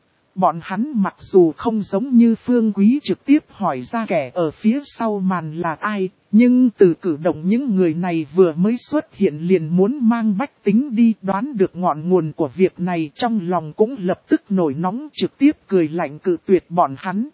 Bọn hắn mặc dù không giống như Phương Quý trực tiếp hỏi ra kẻ ở phía sau màn là ai, nhưng từ cử động những người này vừa mới xuất hiện liền muốn mang bách tính đi, đoán được ngọn nguồn của việc này, trong lòng cũng lập tức nổi nóng, trực tiếp cười lạnh cự tuyệt bọn hắn.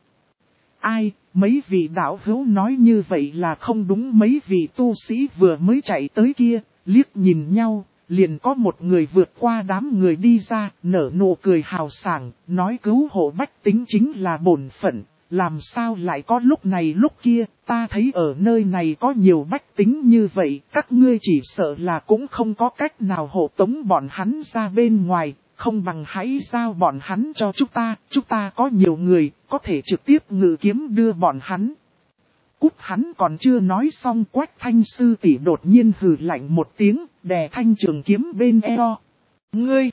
Ai, mấy vị đạo hữu nói như vậy là không đúng. Mấy vị tu sĩ vừa mới chạy tới kia, liếc nhìn nhau. Liền có một người vượt qua đám người đi ra, nở nụ cười hào sảng, nói: cứu hộ bách tính chính là bổn phận, làm sao lại có lúc này lúc kia, ta thấy ở nơi này có nhiều bách tính như vậy, các ngươi chỉ sợ là cũng không có cách nào hộ tống bọn hắn ra bên ngoài, không bằng hãy giao bọn hắn cho chúng ta, chúng ta có nhiều người, có thể trực tiếp ngự kiếm đưa bọn hắn. Cút. Hắn còn chưa nói xong, Quách Thanh sư tỷ đột nhiên hừ lạnh một tiếng, đè thanh trường kiếm bên eo. Ngươi!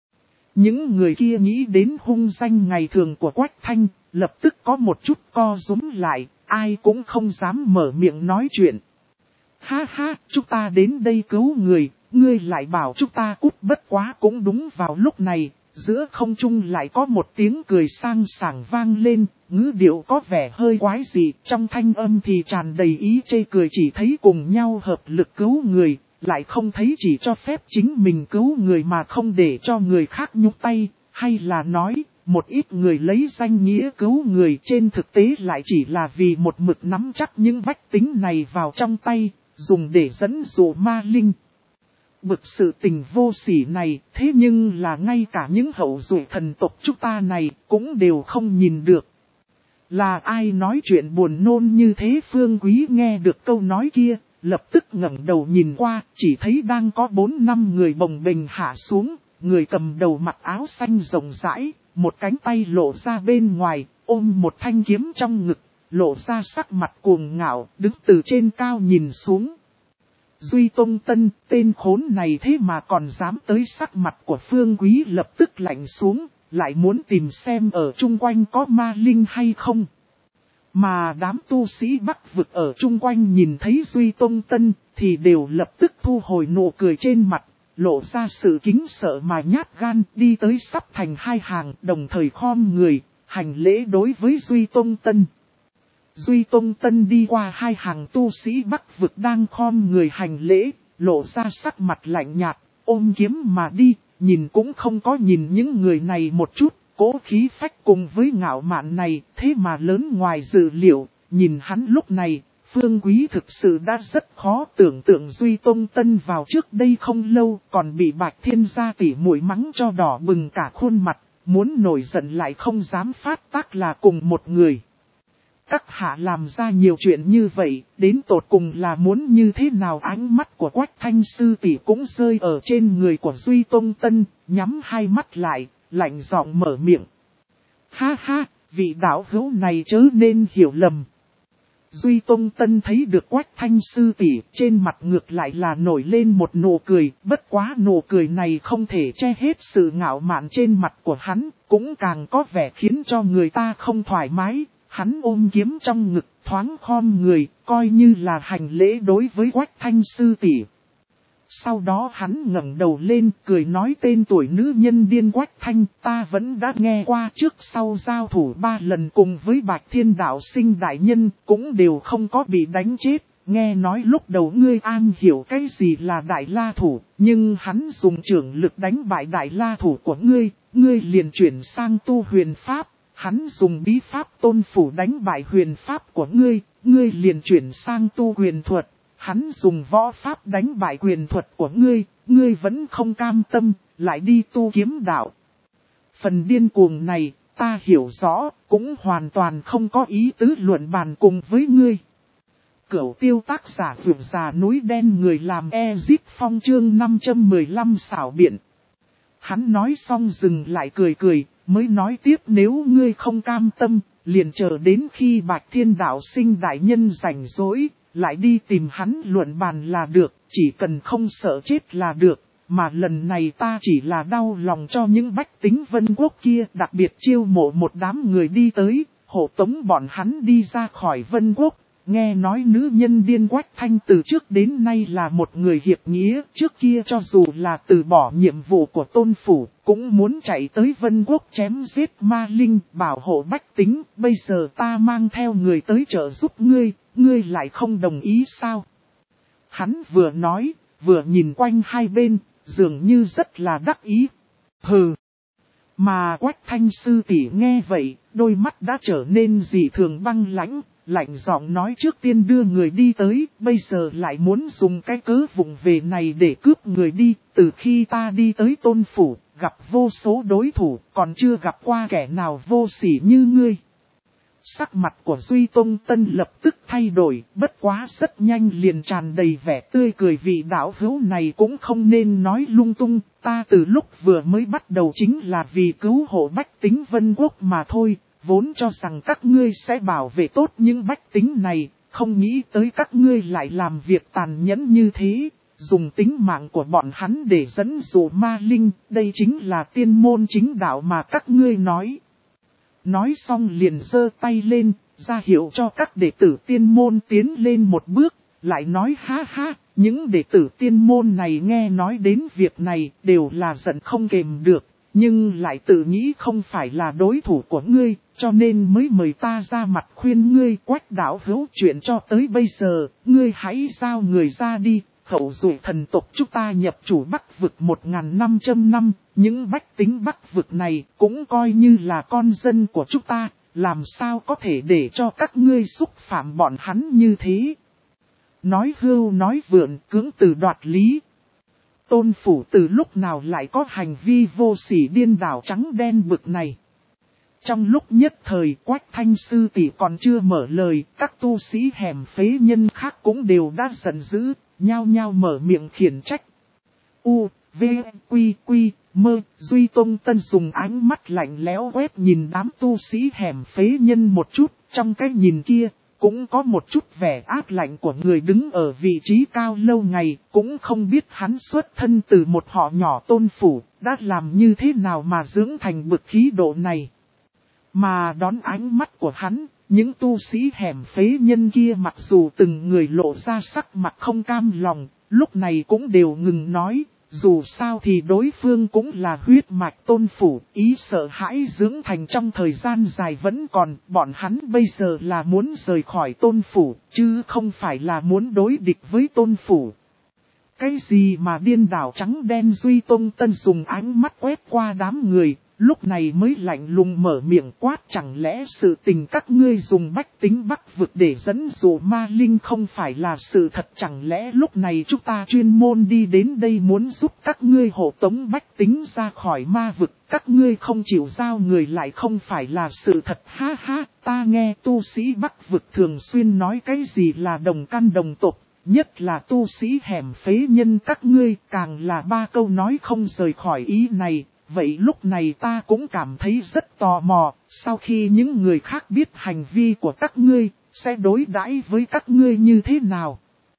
Những người kia nghĩ đến hung danh ngày thường của Quách Thanh, lập tức có một chút co rúm lại, ai cũng không dám mở miệng nói chuyện. Ha ha, chúng ta đến đây cứu người, ngươi lại bảo chúng ta cút. Bất quá cũng đúng vào lúc này, giữa không trung lại có một tiếng cười sang sảng vang lên, ngữ điệu có vẻ hơi quái dị, trong thanh âm thì tràn đầy ý chê cười. Chỉ thấy cùng nhau hợp lực cứu người, lại không thấy chỉ cho phép chính mình cứu người mà không để cho người khác nhúc tay, hay là nói, một ít người lấy danh nghĩa cứu người trên thực tế lại chỉ là vì một mực nắm chắc những bách tính này vào trong tay, dùng để dẫn dụ ma linh. Bực sự tình vô sỉ này, thế nhưng là ngay cả những hậu duệ thần tộc chúng ta này cũng đều không nhìn được. Là ai nói chuyện buồn nôn như thế? Phương Quý nghe được câu nói kia, lập tức ngẩng đầu nhìn qua, chỉ thấy đang có bốn năm người bồng bềnh hạ xuống, người cầm đầu mặc áo xanh rộng rãi, một cánh tay lộ ra bên ngoài, ôm một thanh kiếm trong ngực, lộ ra sắc mặt cuồng ngạo, đứng từ trên cao nhìn xuống. Duy Tôn Tân, tên khốn này thế mà còn dám tới. Sắc mặt của Phương Quý lập tức lạnh xuống, lại muốn tìm xem ở chung quanh có ma linh hay không. Mà đám tu sĩ Bắc vực ở chung quanh nhìn thấy Duy Tông Tân thì đều lập tức thu hồi nụ cười trên mặt, lộ ra sự kính sợ mà nhát gan đi tới sắp thành hai hàng đồng thời khom người, hành lễ đối với Duy Tông Tân. Duy Tông Tân đi qua hai hàng tu sĩ Bắc vực đang khom người hành lễ, lộ ra sắc mặt lạnh nhạt, ôm kiếm mà đi, nhìn cũng không có nhìn những người này một chút, cố khí phách cùng với ngạo mạn này, thế mà lớn ngoài dự liệu, nhìn hắn lúc này, Phương Quý thực sự đã rất khó tưởng tượng Duy Tông Tân vào trước đây không lâu còn bị Bạch Thiên gia tỉ muội mắng cho đỏ bừng cả khuôn mặt, muốn nổi giận lại không dám phát tác là cùng một người. Các hạ làm ra nhiều chuyện như vậy, đến tột cùng là muốn như thế nào? Ánh mắt của Quách Thanh sư tỷ cũng rơi ở trên người của Duy Tông Tân, nhắm hai mắt lại, lạnh giọng mở miệng. Ha ha, vị đạo hữu này chớ nên hiểu lầm. Duy Tông Tân thấy được Quách Thanh sư tỷ, trên mặt ngược lại là nổi lên một nụ cười, bất quá nụ cười này không thể che hết sự ngạo mạn trên mặt của hắn, cũng càng có vẻ khiến cho người ta không thoải mái. Hắn ôm kiếm trong ngực, thoáng khom người, coi như là hành lễ đối với Quách Thanh sư tỷ. Sau đó hắn ngẩng đầu lên, cười nói tên tuổi nữ nhân điên Quách Thanh, ta vẫn đã nghe qua trước sau giao thủ ba lần cùng với Bạch Thiên đạo sinh đại nhân, cũng đều không có bị đánh chết. Nghe nói lúc đầu ngươi an hiểu cái gì là đại la thủ, nhưng hắn dùng trưởng lực đánh bại đại la thủ của ngươi, ngươi liền chuyển sang tu huyền pháp. Hắn dùng bí pháp tôn phủ đánh bại huyền pháp của ngươi, ngươi liền chuyển sang tu huyền thuật. Hắn dùng võ pháp đánh bại huyền thuật của ngươi, ngươi vẫn không cam tâm, lại đi tu kiếm đạo. Phần điên cuồng này, ta hiểu rõ, cũng hoàn toàn không có ý tứ luận bàn cùng với ngươi. Cửu tiêu tác giả vượt già núi đen người làm Ezip Phong chương năm trăm mười lăm xảo biện. Hắn nói xong dừng lại cười cười, mới nói tiếp nếu ngươi không cam tâm, liền chờ đến khi Bạch Thiên đạo sinh đại nhân rảnh rỗi, lại đi tìm hắn luận bàn là được, chỉ cần không sợ chết là được, mà lần này ta chỉ là đau lòng cho những bách tính Vân Quốc kia, đặc biệt chiêu mộ một đám người đi tới, hộ tống bọn hắn đi ra khỏi Vân Quốc. Nghe nói nữ nhân điên Quách Thanh từ trước đến nay là một người hiệp nghĩa, trước kia cho dù là từ bỏ nhiệm vụ của tôn phủ, cũng muốn chạy tới Vân Quốc chém giết ma linh, bảo hộ bách tính, bây giờ ta mang theo người tới trợ giúp ngươi, ngươi lại không đồng ý sao? Hắn vừa nói, vừa nhìn quanh hai bên, dường như rất là đắc ý. Hừ! Mà Quách Thanh sư tỷ nghe vậy, đôi mắt đã trở nên dị thường băng lãnh. Lạnh giọng nói trước tiên đưa người đi tới, bây giờ lại muốn dùng cái cớ vụng về này để cướp người đi. Từ khi ta đi tới tôn phủ, gặp vô số đối thủ, còn chưa gặp qua kẻ nào vô sỉ như ngươi. Sắc mặt của Duy Tông Tân lập tức thay đổi, bất quá rất nhanh liền tràn đầy vẻ tươi cười. Vị đạo hữu này cũng không nên nói lung tung, ta từ lúc vừa mới bắt đầu chính là vì cứu hộ bách tính Vân Quốc mà thôi. Vốn cho rằng các ngươi sẽ bảo vệ tốt những bách tính này, không nghĩ tới các ngươi lại làm việc tàn nhẫn như thế, dùng tính mạng của bọn hắn để dẫn dụ ma linh, đây chính là tiên môn chính đạo mà các ngươi nói. Nói xong liền giơ tay lên, ra hiệu cho các đệ tử tiên môn tiến lên một bước, lại nói ha ha, những đệ tử tiên môn này nghe nói đến việc này đều là giận không kềm được. Nhưng lại tự nghĩ không phải là đối thủ của ngươi, cho nên mới mời ta ra mặt khuyên ngươi. Quách đạo hữu, chuyện cho tới bây giờ, ngươi hãy giao người ra đi. Hậu dụ thần tộc chúng ta nhập chủ Bắc vực một nghìn năm trăm năm, những bách tính Bắc vực này cũng coi như là con dân của chúng ta, làm sao có thể để cho các ngươi xúc phạm bọn hắn như thế. Nói hưu nói vượn, cưỡng từ đoạt lý. Tôn phủ từ lúc nào lại có hành vi vô sỉ điên đảo trắng đen bực này. Trong lúc nhất thời Quách Thanh sư tỷ còn chưa mở lời, các tu sĩ hèm phế nhân khác cũng đều đã giận dữ, nhao nhao mở miệng khiển trách. U, V, Quy, Quy, Mơ, Duy Tông Tân dùng ánh mắt lạnh lẽo quét nhìn đám tu sĩ hèm phế nhân một chút, trong cái nhìn kia. Cũng có một chút vẻ ác lạnh của người đứng ở vị trí cao lâu ngày, cũng không biết hắn xuất thân từ một họ nhỏ tôn phủ, đã làm như thế nào mà dưỡng thành bực khí độ này. Mà đón ánh mắt của hắn, Những tu sĩ hẻm phế nhân kia mặc dù từng người lộ ra sắc mặt không cam lòng, lúc này cũng đều ngừng nói, dù sao thì đối phương cũng là huyết mạch tôn phủ, ý sợ hãi dưỡng thành trong thời gian dài vẫn còn, bọn hắn bây giờ là muốn rời khỏi tôn phủ, chứ không phải là muốn đối địch với tôn phủ. Cái gì mà điên đảo trắng đen Duy Tông Tân dùng ánh mắt quét qua đám người, lúc này mới lạnh lùng mở miệng quát, chẳng lẽ sự tình các ngươi dùng bách tính bắc vực để dẫn dụ ma linh không phải là sự thật, chẳng lẽ lúc này chúng ta chuyên môn đi đến đây muốn giúp các ngươi hộ tống bách tính ra khỏi ma vực, các ngươi không chịu giao người lại không phải là sự thật, ha ha, ta nghe tu sĩ bắc vực thường xuyên nói cái gì là đồng căn đồng tộc. Nhất là tu sĩ hẻm phế nhân các ngươi, càng là ba câu nói không rời khỏi ý này. Vậy lúc này ta cũng cảm thấy rất tò mò, sau khi những người khác biết hành vi của các ngươi, sẽ đối đãi với các ngươi như thế nào?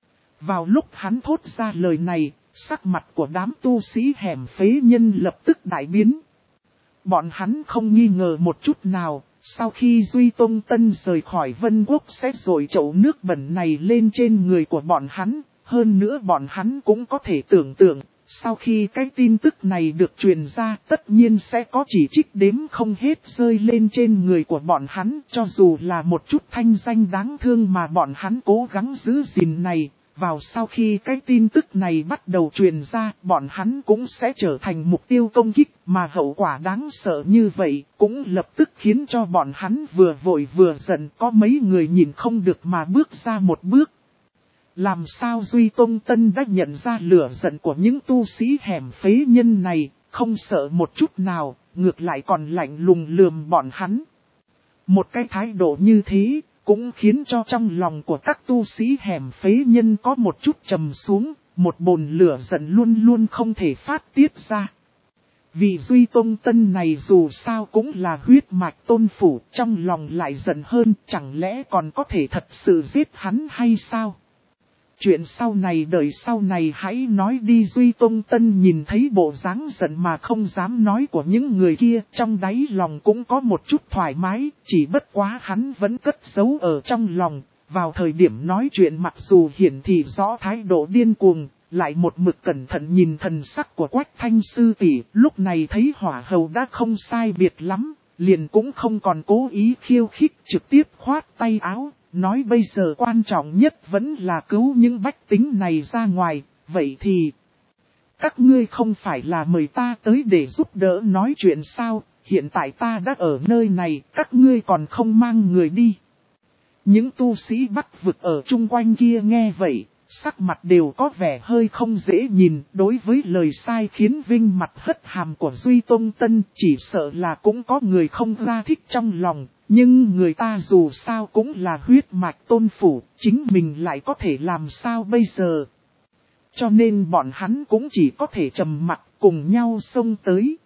Vào lúc hắn thốt ra lời này, sắc mặt của đám tu sĩ hẻm phế nhân lập tức đại biến. Bọn hắn không nghi ngờ một chút nào. Sau khi Duy Tông Tân rời khỏi Vân Quốc sẽ dội chậu nước bẩn này lên trên người của bọn hắn, hơn nữa bọn hắn cũng có thể tưởng tượng, sau khi cái tin tức này được truyền ra tất nhiên sẽ có chỉ trích đếm không hết rơi lên trên người của bọn hắn, cho dù là một chút thanh danh đáng thương mà bọn hắn cố gắng giữ gìn này. Vào sau khi cái tin tức này bắt đầu truyền ra, bọn hắn cũng sẽ trở thành mục tiêu công kích, mà hậu quả đáng sợ như vậy, cũng lập tức khiến cho bọn hắn vừa vội vừa giận, có mấy người nhìn không được mà bước ra một bước. Làm sao Duy Tông Tân đã nhận ra lửa giận của những tu sĩ hẻm phế nhân này, không sợ một chút nào, ngược lại còn lạnh lùng lườm bọn hắn. Một cái thái độ như thế, cũng khiến cho trong lòng của các tu sĩ hẻm phế nhân có một chút trầm xuống, một bồn lửa giận luôn luôn không thể phát tiết ra. Vì Duy Tông Tân này dù sao cũng là huyết mạch tôn phủ, trong lòng lại giận hơn, chẳng lẽ còn có thể thật sự giết hắn hay sao? Chuyện sau này đời sau này hãy nói đi. Duy Tông Tân nhìn thấy bộ dáng giận mà không dám nói của những người kia, trong đáy lòng cũng có một chút thoải mái, chỉ bất quá hắn vẫn cất giấu ở trong lòng. Vào thời điểm nói chuyện mặc dù hiển thị rõ thái độ điên cuồng, lại một mực cẩn thận nhìn thần sắc của Quách Thanh sư tỷ, lúc này thấy hỏa hầu đã không sai biệt lắm, liền cũng không còn cố ý khiêu khích, trực tiếp khoát tay áo. Nói bây giờ quan trọng nhất vẫn là cứu những bách tính này ra ngoài, vậy thì các ngươi không phải là mời ta tới để giúp đỡ nói chuyện sao, hiện tại ta đã ở nơi này, các ngươi còn không mang người đi. Những tu sĩ Bắc vực ở chung quanh kia nghe vậy, sắc mặt đều có vẻ hơi không dễ nhìn, đối với lời sai khiến vinh mặt hất hàm của Duy Tông Tân chỉ sợ là cũng có người không ra thích trong lòng. Nhưng người ta dù sao cũng là huyết mạch tôn phủ, chính mình lại có thể làm sao bây giờ. Cho nên bọn hắn cũng chỉ có thể trầm mặc cùng nhau xông tới.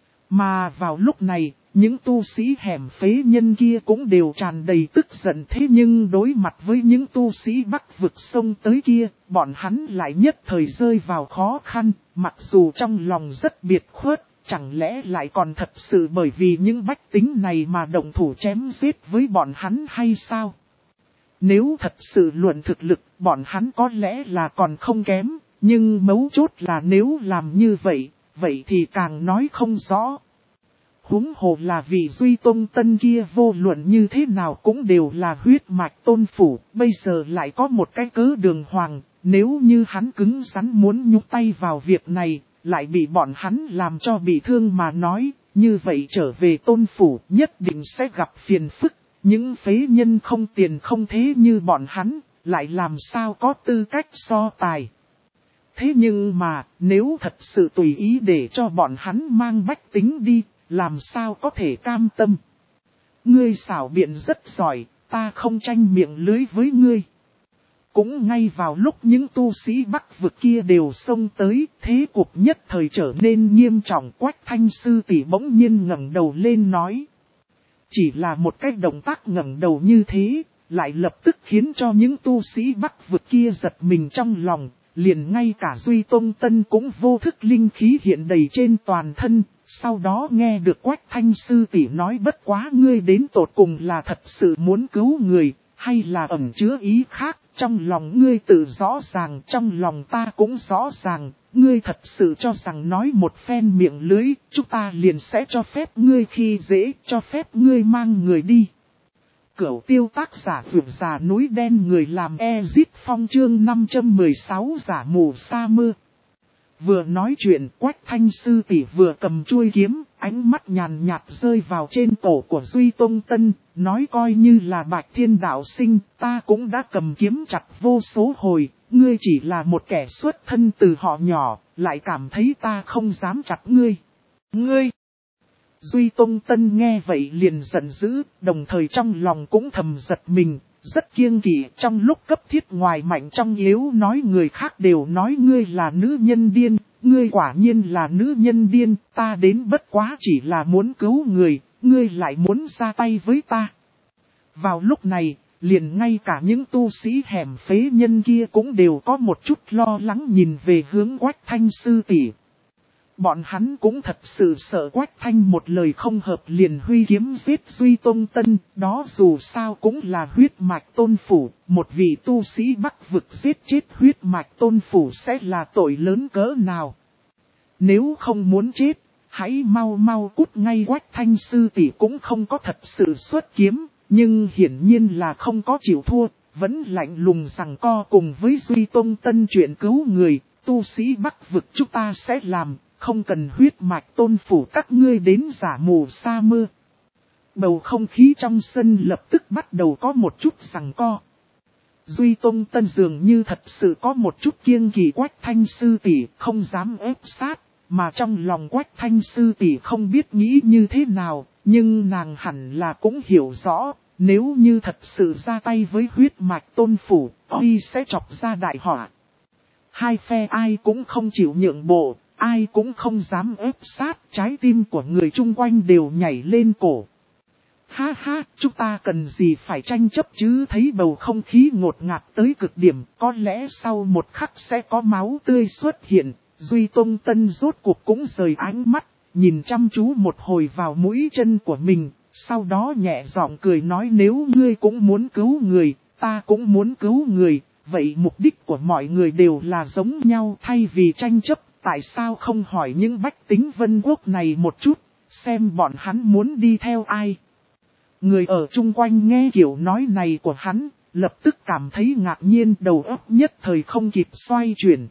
Mà vào lúc này, những tu sĩ hẻm phế nhân kia cũng đều tràn đầy tức giận, thế nhưng đối mặt với những tu sĩ Bắc vực xông tới kia, bọn hắn lại nhất thời rơi vào khó khăn, mặc dù trong lòng rất biệt khuất. Chẳng lẽ lại còn thật sự bởi vì những bách tính này mà động thủ chém giết với bọn hắn hay sao? Nếu thật sự luận thực lực, bọn hắn có lẽ là còn không kém, nhưng mấu chốt là nếu làm như vậy, vậy thì càng nói không rõ. Huống hồ là vì Duy Tông Tân kia vô luận như thế nào cũng đều là huyết mạch tôn phủ, bây giờ lại có một cái cớ đường hoàng, nếu như hắn cứng rắn muốn nhúc tay vào việc này, lại bị bọn hắn làm cho bị thương mà nói, như vậy trở về tôn phủ nhất định sẽ gặp phiền phức, những phế nhân không tiền không thế như bọn hắn, lại làm sao có tư cách so tài. Thế nhưng mà, nếu thật sự tùy ý để cho bọn hắn mang bách tính đi, làm sao có thể cam tâm. Ngươi xảo biện rất giỏi, ta không tranh miệng lưới với ngươi. Cũng ngay vào lúc những tu sĩ Bắc vực kia đều xông tới, thế cuộc nhất thời trở nên nghiêm trọng. Quách Thanh sư tỷ bỗng nhiên ngẩng đầu lên nói. Chỉ là một cái động tác ngẩng đầu như thế, lại lập tức khiến cho những tu sĩ Bắc vực kia giật mình trong lòng, liền ngay cả Duy Tông Tân cũng vô thức linh khí hiện đầy trên toàn thân, Sau đó nghe được Quách Thanh sư tỷ nói bất quá ngươi đến tột cùng là thật sự muốn cứu người, hay là ẩn chứa ý khác, trong lòng ngươi tự rõ ràng, trong lòng ta cũng rõ ràng, ngươi thật sự cho rằng nói một phen miệng lưới, chúng ta liền sẽ cho phép ngươi khi dễ, cho phép ngươi mang người đi. Cửu tiêu tác giả vượt già núi đen người làm Ezit Phong chương năm trăm mười sáu giả mù sa mưa. Vừa nói chuyện Quách Thanh sư tỷ vừa cầm chuôi kiếm, ánh mắt nhàn nhạt rơi vào trên cổ của Duy Tông Tân, nói coi như là Bạch Thiên đạo sinh, ta cũng đã cầm kiếm chặt vô số hồi, ngươi chỉ là một kẻ xuất thân từ họ nhỏ, lại cảm thấy ta không dám chặt ngươi. Ngươi! Duy Tông Tân nghe vậy liền giận dữ, đồng thời trong lòng cũng thầm giật mình, rất kiêng kỵ trong lúc cấp thiết ngoài mạnh trong yếu nói người khác đều nói ngươi là nữ nhân điên, ngươi quả nhiên là nữ nhân điên, ta đến bất quá chỉ là muốn cứu người, ngươi lại muốn ra tay với ta. Vào lúc này, liền ngay cả những tu sĩ hẻm phế nhân kia cũng đều có một chút lo lắng nhìn về hướng Quách Thanh sư tỷ. Bọn hắn cũng thật sự sợ Quách Thanh một lời không hợp liền huy kiếm giết Duy Tông Tân, đó dù sao cũng là huyết mạch tôn phủ, một vị tu sĩ Bắc vực giết chết huyết mạch tôn phủ sẽ là tội lớn cỡ nào. Nếu không muốn chết, hãy mau mau cút ngay. Quách Thanh sư tỷ cũng không có thật sự xuất kiếm, nhưng hiển nhiên là không có chịu thua, vẫn lạnh lùng giằng co cùng với Duy Tông Tân chuyện cứu người, tu sĩ Bắc vực chúng ta sẽ làm. Không cần huyết mạch tôn phủ các ngươi đến giả mù sa mưa. Bầu không khí trong sân lập tức bắt đầu có một chút giằng co. Duy Tông Tân dường như thật sự có một chút kiêng kỵ Quách Thanh sư tỷ, không dám ép sát, mà trong lòng Quách Thanh sư tỷ không biết nghĩ như thế nào, nhưng nàng hẳn là cũng hiểu rõ, nếu như thật sự ra tay với huyết mạch tôn phủ, y sẽ chọc ra đại họa. Hai phe ai cũng không chịu nhượng bộ. Ai cũng không dám ép sát, trái tim của người chung quanh đều nhảy lên cổ. Ha ha, chúng ta cần gì phải tranh chấp chứ, thấy bầu không khí ngột ngạt tới cực điểm, có lẽ sau một khắc sẽ có máu tươi xuất hiện. Duy Tông Tân rốt cuộc cũng rời ánh mắt, nhìn chăm chú một hồi vào mũi chân của mình, sau đó nhẹ giọng cười nói nếu ngươi cũng muốn cứu người, ta cũng muốn cứu người, vậy mục đích của mọi người đều là giống nhau thay vì tranh chấp. Tại sao không hỏi những bách tính Vân Quốc này một chút, xem bọn hắn muốn đi theo ai? Người ở chung quanh nghe kiểu nói này của hắn, lập tức cảm thấy ngạc nhiên, đầu óc nhất thời không kịp xoay chuyển.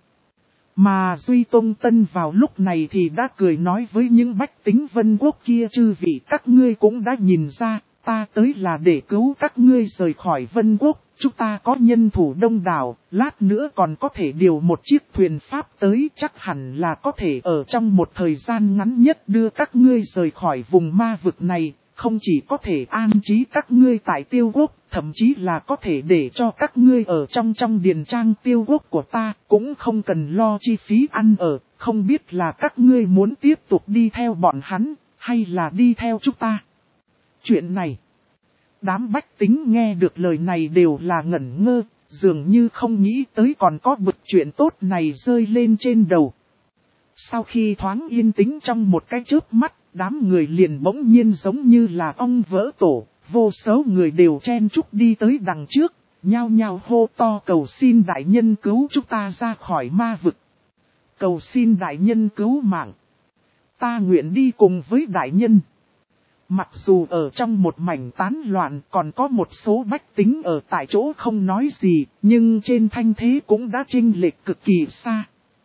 Mà Duy Tông Tân vào lúc này thì đã cười nói với những bách tính Vân Quốc kia, chư vị các ngươi cũng đã nhìn ra, ta tới là để cứu các ngươi rời khỏi Vân Quốc. Chúng ta có nhân thủ đông đảo, lát nữa còn có thể điều một chiếc thuyền pháp tới, chắc hẳn là có thể ở trong một thời gian ngắn nhất đưa các ngươi rời khỏi vùng ma vực này, không chỉ có thể an trí các ngươi tại Tiêu Quốc, thậm chí là có thể để cho các ngươi ở trong trong điền trang Tiêu Quốc của ta, cũng không cần lo chi phí ăn ở, không biết là các ngươi muốn tiếp tục đi theo bọn hắn, hay là đi theo chúng ta. Chuyện này, đám bách tính nghe được lời này đều là ngẩn ngơ, dường như không nghĩ tới còn có bực chuyện tốt này rơi lên trên đầu. Sau khi thoáng yên tĩnh trong một cái chớp mắt, đám người liền bỗng nhiên giống như là ong vỡ tổ, vô số người đều chen chúc đi tới đằng trước, nhao nhao hô to cầu xin đại nhân cứu chúng ta ra khỏi ma vực. Cầu xin đại nhân cứu mạng. Ta nguyện đi cùng với đại nhân. Mặc dù ở trong một mảnh tán loạn còn có một số bách tính ở tại chỗ không nói gì, nhưng trên thanh thế cũng đã chênh lệch cực kỳ xa.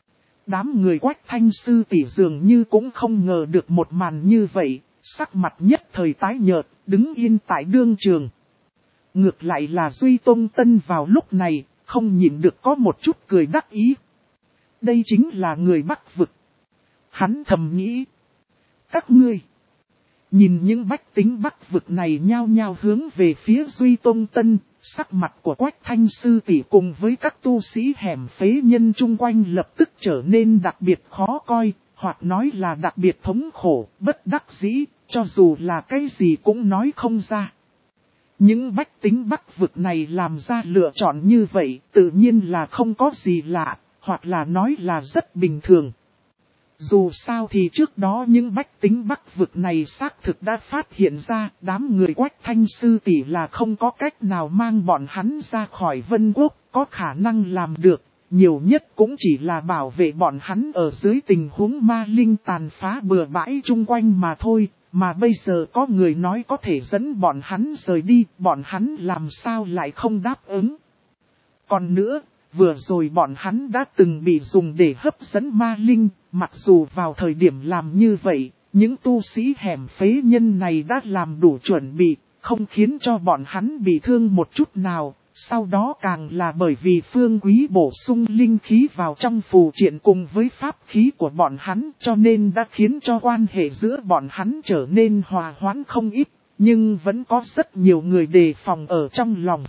Đám người Quách Thanh sư tỷ dường như cũng không ngờ được một màn như vậy, sắc mặt nhất thời tái nhợt, đứng yên tại đương trường. Ngược lại là Duy Tông Tân vào lúc này, không nhịn được có một chút cười đắc ý. Đây chính là người Bắc vực. Hắn thầm nghĩ. Các ngươi. Nhìn những bách tính Bắc vực này nhao nhao hướng về phía Duy Tông Tân, sắc mặt của Quách Thanh sư tỷ cùng với các tu sĩ hẻm phế nhân chung quanh lập tức trở nên đặc biệt khó coi, hoặc nói là đặc biệt thống khổ, bất đắc dĩ, cho dù là cái gì cũng nói không ra. Những bách tính Bắc vực này làm ra lựa chọn như vậy, tự nhiên là không có gì lạ, hoặc là nói là rất bình thường. Dù sao thì trước đó những bách tính Bắc vực này xác thực đã phát hiện ra đám người Quách Thanh sư tỷ là không có cách nào mang bọn hắn ra khỏi Vân Quốc, có khả năng làm được, nhiều nhất cũng chỉ là bảo vệ bọn hắn ở dưới tình huống ma linh tàn phá bừa bãi chung quanh mà thôi, mà bây giờ có người nói có thể dẫn bọn hắn rời đi, bọn hắn làm sao lại không đáp ứng. Còn nữa, vừa rồi bọn hắn đã từng bị dùng để hấp dẫn ma linh, mặc dù vào thời điểm làm như vậy, những tu sĩ hẻm phế nhân này đã làm đủ chuẩn bị, không khiến cho bọn hắn bị thương một chút nào. Sau đó càng là bởi vì Phương Quý bổ sung linh khí vào trong phù triện cùng với pháp khí của bọn hắn, cho nên đã khiến cho quan hệ giữa bọn hắn trở nên hòa hoãn không ít, nhưng vẫn có rất nhiều người đề phòng ở trong lòng.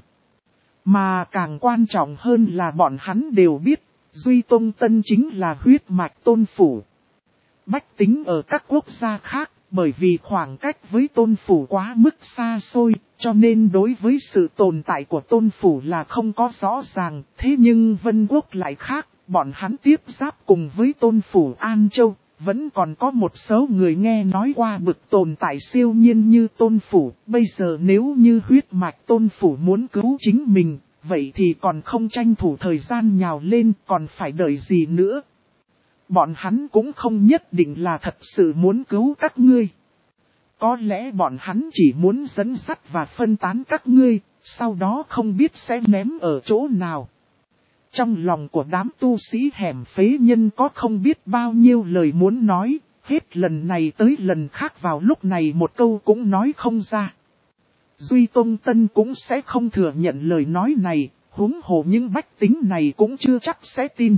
Mà càng quan trọng hơn là bọn hắn đều biết, Duy Tông Tân chính là huyết mạch tôn phủ. Bách tính ở các quốc gia khác, bởi vì khoảng cách với tôn phủ quá mức xa xôi, cho nên đối với sự tồn tại của tôn phủ là không có rõ ràng. Thế nhưng Vân Quốc lại khác, bọn hắn tiếp giáp cùng với tôn phủ An Châu, vẫn còn có một số người nghe nói qua bực tồn tại siêu nhiên như tôn phủ. Bây giờ nếu như huyết mạch tôn phủ muốn cứu chính mình, vậy thì còn không tranh thủ thời gian nhào lên, còn phải đợi gì nữa. Bọn hắn cũng không nhất định là thật sự muốn cứu các ngươi. Có lẽ bọn hắn chỉ muốn dẫn dắt và phân tán các ngươi, sau đó không biết sẽ ném ở chỗ nào. Trong lòng của đám tu sĩ hẻm phế nhân có không biết bao nhiêu lời muốn nói, hết lần này tới lần khác vào lúc này một câu cũng nói không ra. Duy Tông Tân cũng sẽ không thừa nhận lời nói này, huống hồ những bách tính này cũng chưa chắc sẽ tin.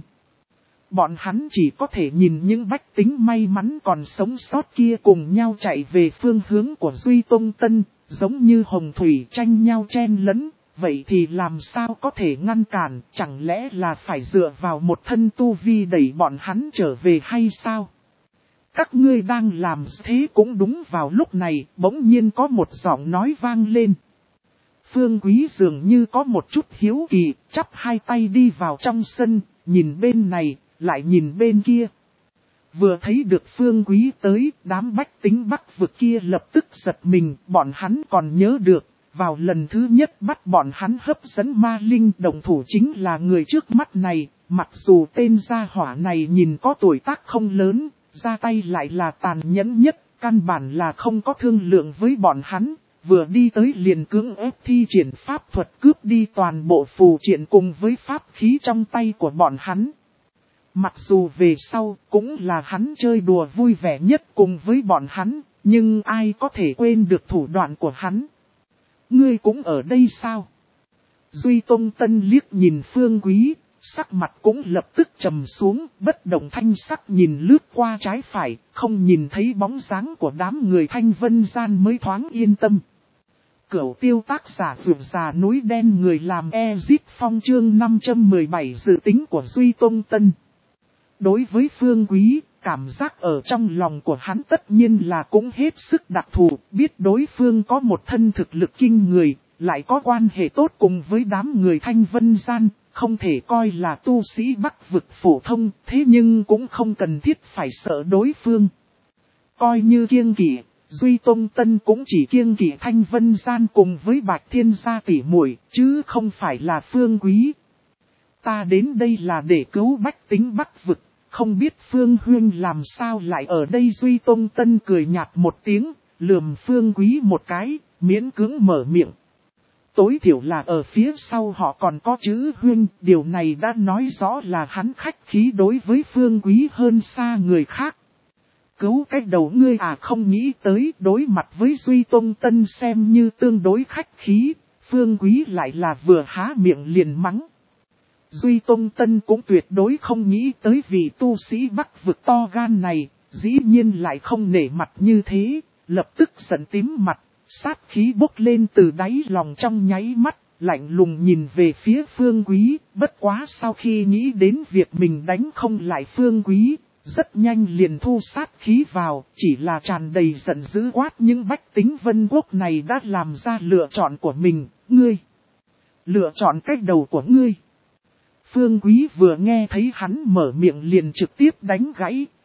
Bọn hắn chỉ có thể nhìn những bách tính may mắn còn sống sót kia cùng nhau chạy về phương hướng của Duy Tông Tân, giống như hồng thủy tranh nhau chen lấn, vậy thì làm sao có thể ngăn cản, chẳng lẽ là phải dựa vào một thân tu vi đẩy bọn hắn trở về hay sao? Các ngươi đang làm thế cũng đúng. Vào lúc này, bỗng nhiên có một giọng nói vang lên. Phương Quý dường như có một chút hiếu kỳ, chắp hai tay đi vào trong sân, nhìn bên này, lại nhìn bên kia. Vừa thấy được Phương Quý tới, đám bách tính Bắc vực kia lập tức giật mình, bọn hắn còn nhớ được, vào lần thứ nhất bắt bọn hắn hấp dẫn ma linh đồng thủ chính là người trước mắt này, mặc dù tên gia hỏa này nhìn có tuổi tác không lớn, ra tay lại là tàn nhẫn nhất, căn bản là không có thương lượng với bọn hắn, vừa đi tới liền cưỡng ép thi triển pháp thuật cướp đi toàn bộ phù triện cùng với pháp khí trong tay của bọn hắn. Mặc dù về sau cũng là hắn chơi đùa vui vẻ nhất cùng với bọn hắn, nhưng ai có thể quên được thủ đoạn của hắn. Ngươi cũng ở đây sao? Duy Tông Tân liếc nhìn Phương Quý, sắc mặt cũng lập tức trầm xuống, bất động thanh sắc nhìn lướt qua trái phải, không nhìn thấy bóng dáng của đám người Thanh Vân Gian mới thoáng yên tâm. Cửu tiêu tác giả vượt già núi đen người làm Ezit Phong chương năm trăm mười bảy dự tính của Duy Tông Tân. Đối với Phương Quý, cảm giác ở trong lòng của hắn tất nhiên là cũng hết sức đặc thù, biết đối phương có một thân thực lực kinh người, lại có quan hệ tốt cùng với đám người Thanh Vân Gian, không thể coi là tu sĩ Bắc vực phổ thông, thế nhưng cũng không cần thiết phải sợ đối phương. Coi như kiêng kỵ, Duy Tông Tân cũng chỉ kiêng kỵ Thanh Vân Gian cùng với Bạch Thiên gia tỷ muội, chứ không phải là Phương Quý. Ta đến đây là để cứu bách tính Bắc vực, không biết Phương Huyên làm sao lại ở đây. Duy Tông Tân cười nhạt một tiếng, lườm Phương Quý một cái, miễn cưỡng mở miệng. Tối thiểu là ở phía sau họ còn có chữ Huyên, điều này đã nói rõ là hắn khách khí đối với Phương Quý hơn xa người khác. Cứu cái đầu ngươi à, không nghĩ tới đối mặt với Duy Tông Tân xem như tương đối khách khí, Phương Quý lại là vừa há miệng liền mắng. Duy Tông Tân cũng tuyệt đối không nghĩ tới vị tu sĩ Bắc vực to gan này, dĩ nhiên lại không nể mặt như thế, lập tức giận tím mặt, sát khí bốc lên từ đáy lòng trong nháy mắt, lạnh lùng nhìn về phía Phương Quý, bất quá sau khi nghĩ đến việc mình đánh không lại Phương Quý, rất nhanh liền thu sát khí vào, chỉ là tràn đầy giận dữ quát những bách tính Vân Quốc này đã làm ra lựa chọn của mình, ngươi. Lựa chọn cách đầu của ngươi. Phương Quý vừa nghe thấy hắn mở miệng liền trực tiếp đánh gãy,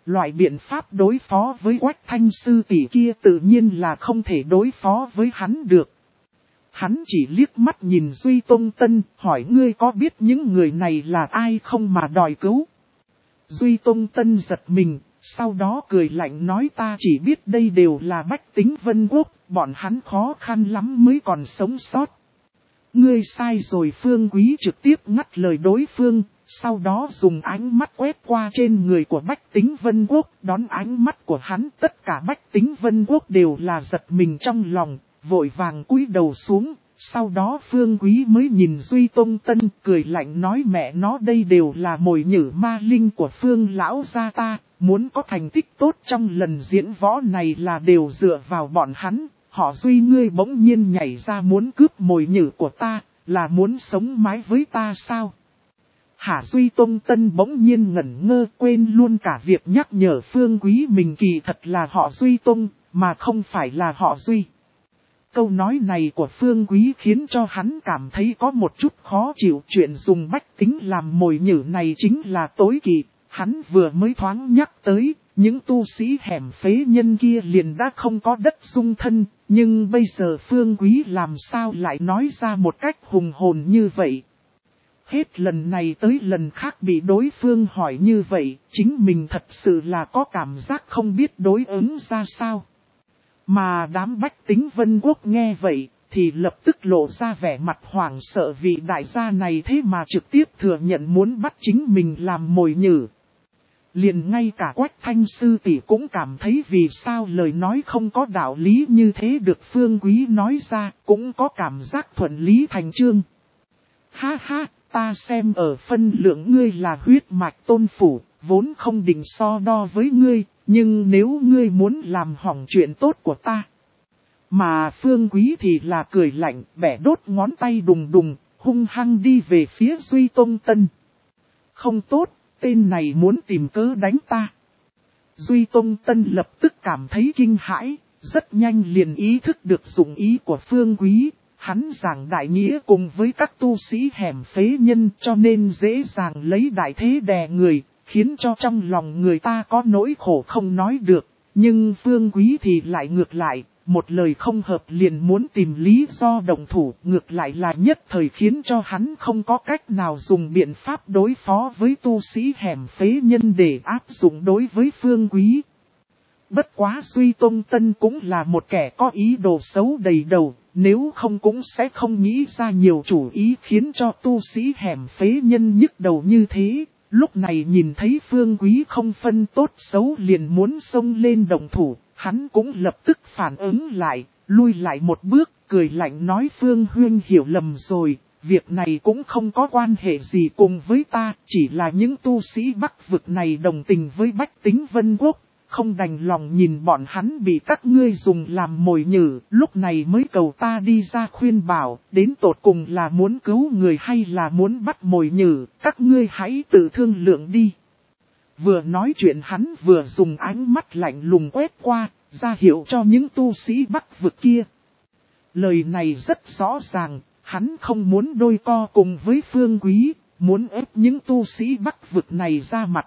loại biện pháp đối phó với Quách Thanh sư tỷ kia tự nhiên là không thể đối phó với hắn được. Hắn chỉ liếc mắt nhìn Duy Tông Tân, hỏi ngươi có biết những người này là ai không mà đòi cứu. Duy Tông Tân giật mình, sau đó cười lạnh nói ta chỉ biết đây đều là bách tính Vân Quốc, bọn hắn khó khăn lắm mới còn sống sót. Ngươi sai rồi. Phương Quý trực tiếp ngắt lời đối phương, sau đó dùng ánh mắt quét qua trên người của bách tính Vân Quốc, đón ánh mắt của hắn tất cả bách tính Vân Quốc đều là giật mình trong lòng, vội vàng cúi đầu xuống. Sau đó Phương Quý mới nhìn Duy Tông Tân cười lạnh nói mẹ nó đây đều là mồi nhử ma linh của Phương lão gia ta, muốn có thành tích tốt trong lần diễn võ này là đều dựa vào bọn hắn, họ Duy ngươi bỗng nhiên nhảy ra muốn cướp mồi nhử của ta, là muốn sống mái với ta sao? Hả Duy Tông Tân bỗng nhiên ngẩn ngơ quên luôn cả việc nhắc nhở Phương Quý mình kỳ thật là họ Duy Tông, mà không phải là họ Duy. Câu nói này của Phương Quý khiến cho hắn cảm thấy có một chút khó chịu, chuyện dùng bách tính làm mồi nhử này chính là tối kỵ. Hắn vừa mới thoáng nhắc tới, những tu sĩ hẻm phế nhân kia liền đã không có đất dung thân, nhưng bây giờ Phương Quý làm sao lại nói ra một cách hùng hồn như vậy. Hết lần này tới lần khác bị đối phương hỏi như vậy, chính mình thật sự là có cảm giác không biết đối ứng ra sao. Mà đám bách tính Vân Quốc nghe vậy, thì lập tức lộ ra vẻ mặt hoảng sợ vì đại gia này thế mà trực tiếp thừa nhận muốn bắt chính mình làm mồi nhử. Liền ngay cả Quách Thanh sư tỷ cũng cảm thấy vì sao lời nói không có đạo lý như thế được Phương Quý nói ra, cũng có cảm giác thuận lý thành chương. Ha ha, ta xem ở phân lượng ngươi là huyết mạch tôn phủ, vốn không định so đo với ngươi, nhưng nếu ngươi muốn làm hỏng chuyện tốt của ta. Mà Phương Quý thì là cười lạnh, bẻ đốt ngón tay đùng đùng, hung hăng đi về phía Duy Tông Tân. Không tốt, tên này muốn tìm cớ đánh ta. Duy Tông Tân lập tức cảm thấy kinh hãi, rất nhanh liền ý thức được dụng ý của Phương Quý. Hắn giảng đại nghĩa cùng với các tu sĩ hẻm phế nhân cho nên dễ dàng lấy đại thế đè người, khiến cho trong lòng người ta có nỗi khổ không nói được. Nhưng Phương Quý thì lại ngược lại, một lời không hợp liền muốn tìm lý do động thủ, ngược lại là nhất thời khiến cho hắn không có cách nào dùng biện pháp đối phó với tu sĩ hẻm phế nhân để áp dụng đối với Phương Quý. Bất quá Duy Tông Tân cũng là một kẻ có ý đồ xấu đầy đầu, nếu không cũng sẽ không nghĩ ra nhiều chủ ý khiến cho tu sĩ hẻm phế nhân nhức đầu như thế. Lúc này nhìn thấy Phương Quý không phân tốt xấu liền muốn xông lên động thủ, hắn cũng lập tức phản ứng lại, lui lại một bước, cười lạnh nói Phương huynh hiểu lầm rồi, việc này cũng không có quan hệ gì cùng với ta, chỉ là những tu sĩ Bắc vực này đồng tình với bách tính Vân Quốc. Không đành lòng nhìn bọn hắn bị các ngươi dùng làm mồi nhử, lúc này mới cầu ta đi ra khuyên bảo, đến tột cùng là muốn cứu người hay là muốn bắt mồi nhử, các ngươi hãy tự thương lượng đi. Vừa nói chuyện hắn vừa dùng ánh mắt lạnh lùng quét qua, ra hiệu cho những tu sĩ Bắc vực kia. Lời này rất rõ ràng, hắn không muốn đôi co cùng với Phương Quý, muốn ép những tu sĩ Bắc vực này ra mặt.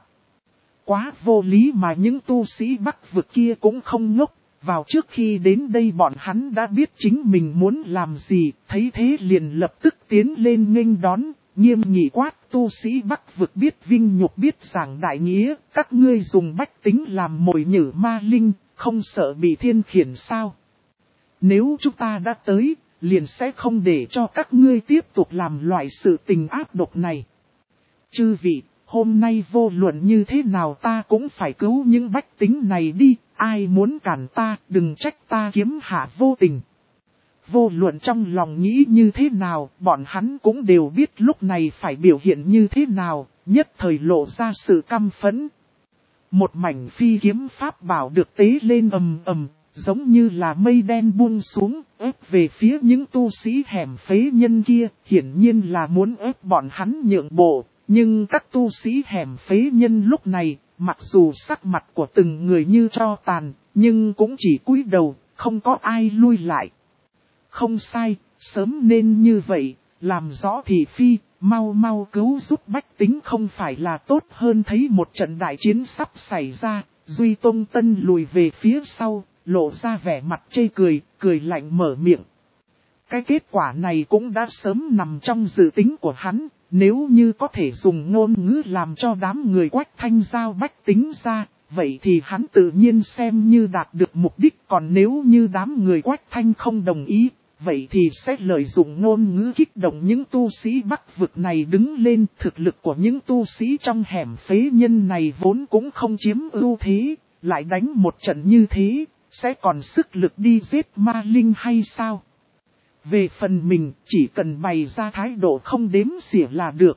Quá vô lý mà những tu sĩ Bắc vực kia cũng không ngốc, vào trước khi đến đây bọn hắn đã biết chính mình muốn làm gì, thấy thế liền lập tức tiến lên nghênh đón, nghiêm nghị quát tu sĩ Bắc vực biết vinh nhục biết giảng đại nghĩa, các ngươi dùng bách tính làm mồi nhử ma linh, không sợ bị thiên khiển sao. Nếu chúng ta đã tới, liền sẽ không để cho các ngươi tiếp tục làm loại sự tình ác độc này. Chư vị, hôm nay vô luận như thế nào ta cũng phải cứu những bách tính này đi, ai muốn cản ta, đừng trách ta kiếm hạ vô tình. Vô luận trong lòng nghĩ như thế nào, bọn hắn cũng đều biết lúc này phải biểu hiện như thế nào, nhất thời lộ ra sự căm phẫn. Một mảnh phi kiếm pháp bảo được tế lên ầm ầm, giống như là mây đen buông xuống, ép về phía những tu sĩ hẻm phế nhân kia, hiển nhiên là muốn ép bọn hắn nhượng bộ. Nhưng các tu sĩ hẻm phế nhân lúc này, mặc dù sắc mặt của từng người như tro tàn, nhưng cũng chỉ cúi đầu, không có ai lui lại. Không sai, sớm nên như vậy, làm rõ thị phi, mau mau cứu giúp bách tính không phải là tốt hơn thấy một trận đại chiến sắp xảy ra, Duy Tông Tân lùi về phía sau, lộ ra vẻ mặt chê cười, cười lạnh mở miệng. Cái kết quả này cũng đã sớm nằm trong dự tính của hắn, nếu như có thể dùng ngôn ngữ làm cho đám người Quách Thanh Giao bách tính ra, vậy thì hắn tự nhiên xem như đạt được mục đích. Còn nếu như đám người Quách Thanh không đồng ý, vậy thì sẽ lợi dụng ngôn ngữ kích động những tu sĩ Bắc vực này đứng lên. Thực lực của những tu sĩ trong hẻm phế nhân này vốn cũng không chiếm ưu thế, lại đánh một trận như thế, sẽ còn sức lực đi giết ma linh hay sao? Về phần mình, chỉ cần bày ra thái độ không đếm xỉa là được.